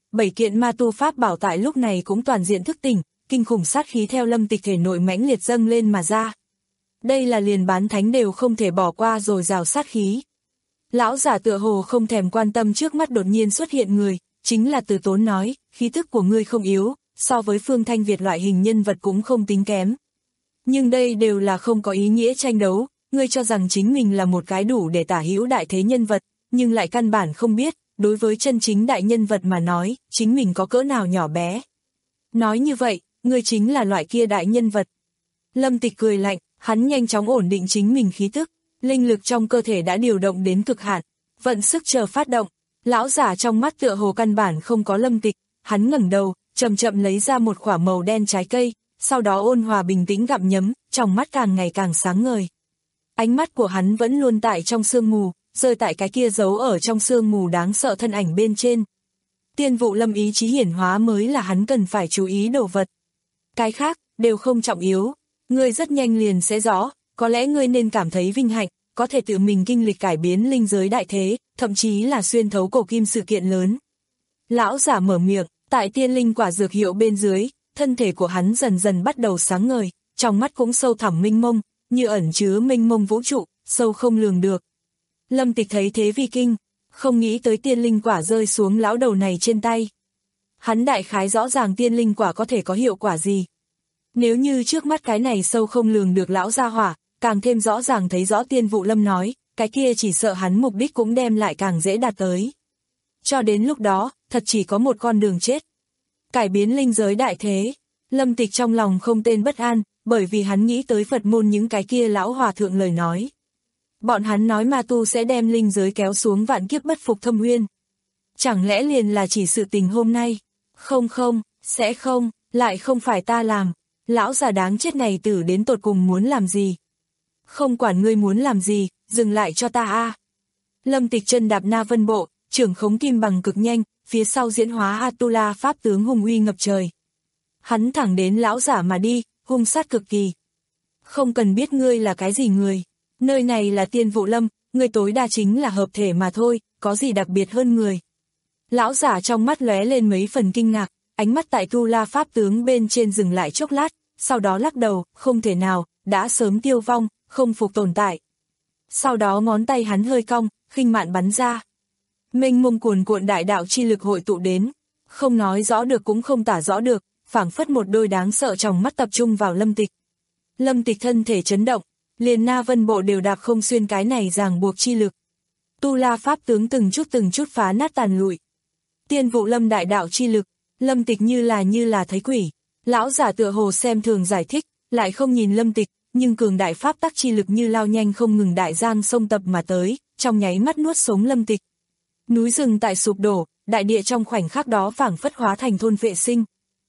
bảy kiện ma tu pháp bảo tại lúc này cũng toàn diện thức tỉnh, kinh khủng sát khí theo Lâm Tịch thể nội mãnh liệt dâng lên mà ra. Đây là liền bán thánh đều không thể bỏ qua rồi rào sát khí. Lão giả tựa hồ không thèm quan tâm trước mắt đột nhiên xuất hiện người, chính là Từ Tốn nói, khí tức của ngươi không yếu, so với Phương Thanh Việt loại hình nhân vật cũng không tính kém. Nhưng đây đều là không có ý nghĩa tranh đấu, ngươi cho rằng chính mình là một cái đủ để tả hữu đại thế nhân vật, nhưng lại căn bản không biết, đối với chân chính đại nhân vật mà nói, chính mình có cỡ nào nhỏ bé. Nói như vậy, ngươi chính là loại kia đại nhân vật. Lâm Tịch cười lạnh, hắn nhanh chóng ổn định chính mình khí tức, linh lực trong cơ thể đã điều động đến cực hạn, vận sức chờ phát động. Lão giả trong mắt tựa hồ căn bản không có Lâm Tịch, hắn ngẩng đầu, chậm chậm lấy ra một quả màu đen trái cây, sau đó ôn hòa bình tĩnh gặm nhấm, trong mắt càng ngày càng sáng ngời. Ánh mắt của hắn vẫn luôn tại trong sương mù, rơi tại cái kia giấu ở trong sương mù đáng sợ thân ảnh bên trên. Tiên Vụ Lâm ý chí hiển hóa mới là hắn cần phải chú ý đồ vật. Cái khác, đều không trọng yếu. Ngươi rất nhanh liền sẽ rõ, có lẽ ngươi nên cảm thấy vinh hạnh, có thể tự mình kinh lịch cải biến linh giới đại thế, thậm chí là xuyên thấu cổ kim sự kiện lớn. Lão giả mở miệng, tại tiên linh quả dược hiệu bên dưới, thân thể của hắn dần dần bắt đầu sáng ngời, trong mắt cũng sâu thẳm mênh mông, như ẩn chứa mênh mông vũ trụ, sâu không lường được. Lâm Tịch thấy thế vi kinh, không nghĩ tới tiên linh quả rơi xuống lão đầu này trên tay. Hắn đại khái rõ ràng tiên linh quả có thể có hiệu quả gì. Nếu như trước mắt cái này sâu không lường được lão gia hỏa, càng thêm rõ ràng thấy rõ Tiên Vụ Lâm nói, cái kia chỉ sợ hắn mục đích cũng đem lại càng dễ đạt tới. Cho đến lúc đó, thật chỉ có một con đường chết. Cải biến linh giới đại thế, Lâm Tịch trong lòng không tên bất an, bởi vì hắn nghĩ tới Phật môn những cái kia lão hòa thượng lời nói. Bọn hắn nói ma tu sẽ đem linh giới kéo xuống vạn kiếp bất phục thâm uyên. Chẳng lẽ liền là chỉ sự tình hôm nay? Không không, sẽ không, lại không phải ta làm. Lão già đáng chết này tử đến tột cùng muốn làm gì? Không quản ngươi muốn làm gì, dừng lại cho ta a. Lâm Tịch chân đạp Na Vân Bộ, trưởng khống kim bằng cực nhanh, phía sau diễn hóa Atula pháp tướng hùng uy ngập trời. Hắn thẳng đến lão giả mà đi, hung sát cực kỳ. Không cần biết ngươi là cái gì người, nơi này là Tiên Vụ Lâm, ngươi tối đa chính là hợp thể mà thôi, có gì đặc biệt hơn người. Lão giả trong mắt lóe lên mấy phần kinh ngạc, ánh mắt tại Tu La pháp tướng bên trên dừng lại chốc lát, sau đó lắc đầu, không thể nào, đã sớm tiêu vong, không phục tồn tại. Sau đó ngón tay hắn hơi cong, khinh mạn bắn ra. Mênh mông cuồn cuộn đại đạo chi lực hội tụ đến, không nói rõ được cũng không tả rõ được, phảng phất một đôi đáng sợ trong mắt tập trung vào Lâm Tịch. Lâm Tịch thân thể chấn động, liền Na Vân Bộ đều đạp không xuyên cái này ràng buộc chi lực. Tu La pháp tướng từng chút từng chút phá nát tàn lụi. Tiên Vụ Lâm đại đạo chi lực, Lâm Tịch như là như là thấy quỷ. Lão giả tựa hồ xem thường giải thích, lại không nhìn Lâm Tịch, nhưng cường đại pháp tắc chi lực như lao nhanh không ngừng đại giang sông tập mà tới, trong nháy mắt nuốt sống Lâm Tịch. Núi rừng tại sụp đổ, đại địa trong khoảnh khắc đó phảng phất hóa thành thôn vệ sinh.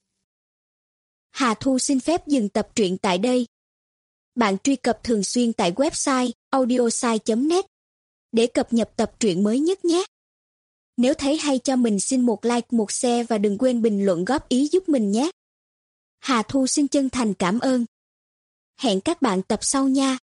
Hà Thu xin phép dừng tập truyện tại đây. Bạn truy cập thường xuyên tại website audiosai chấm net để cập nhật tập truyện mới nhất nhé. Nếu thấy hay cho mình xin một like, một share và đừng quên bình luận góp ý giúp mình nhé. Hà Thu xin chân thành cảm ơn. Hẹn các bạn tập sau nha.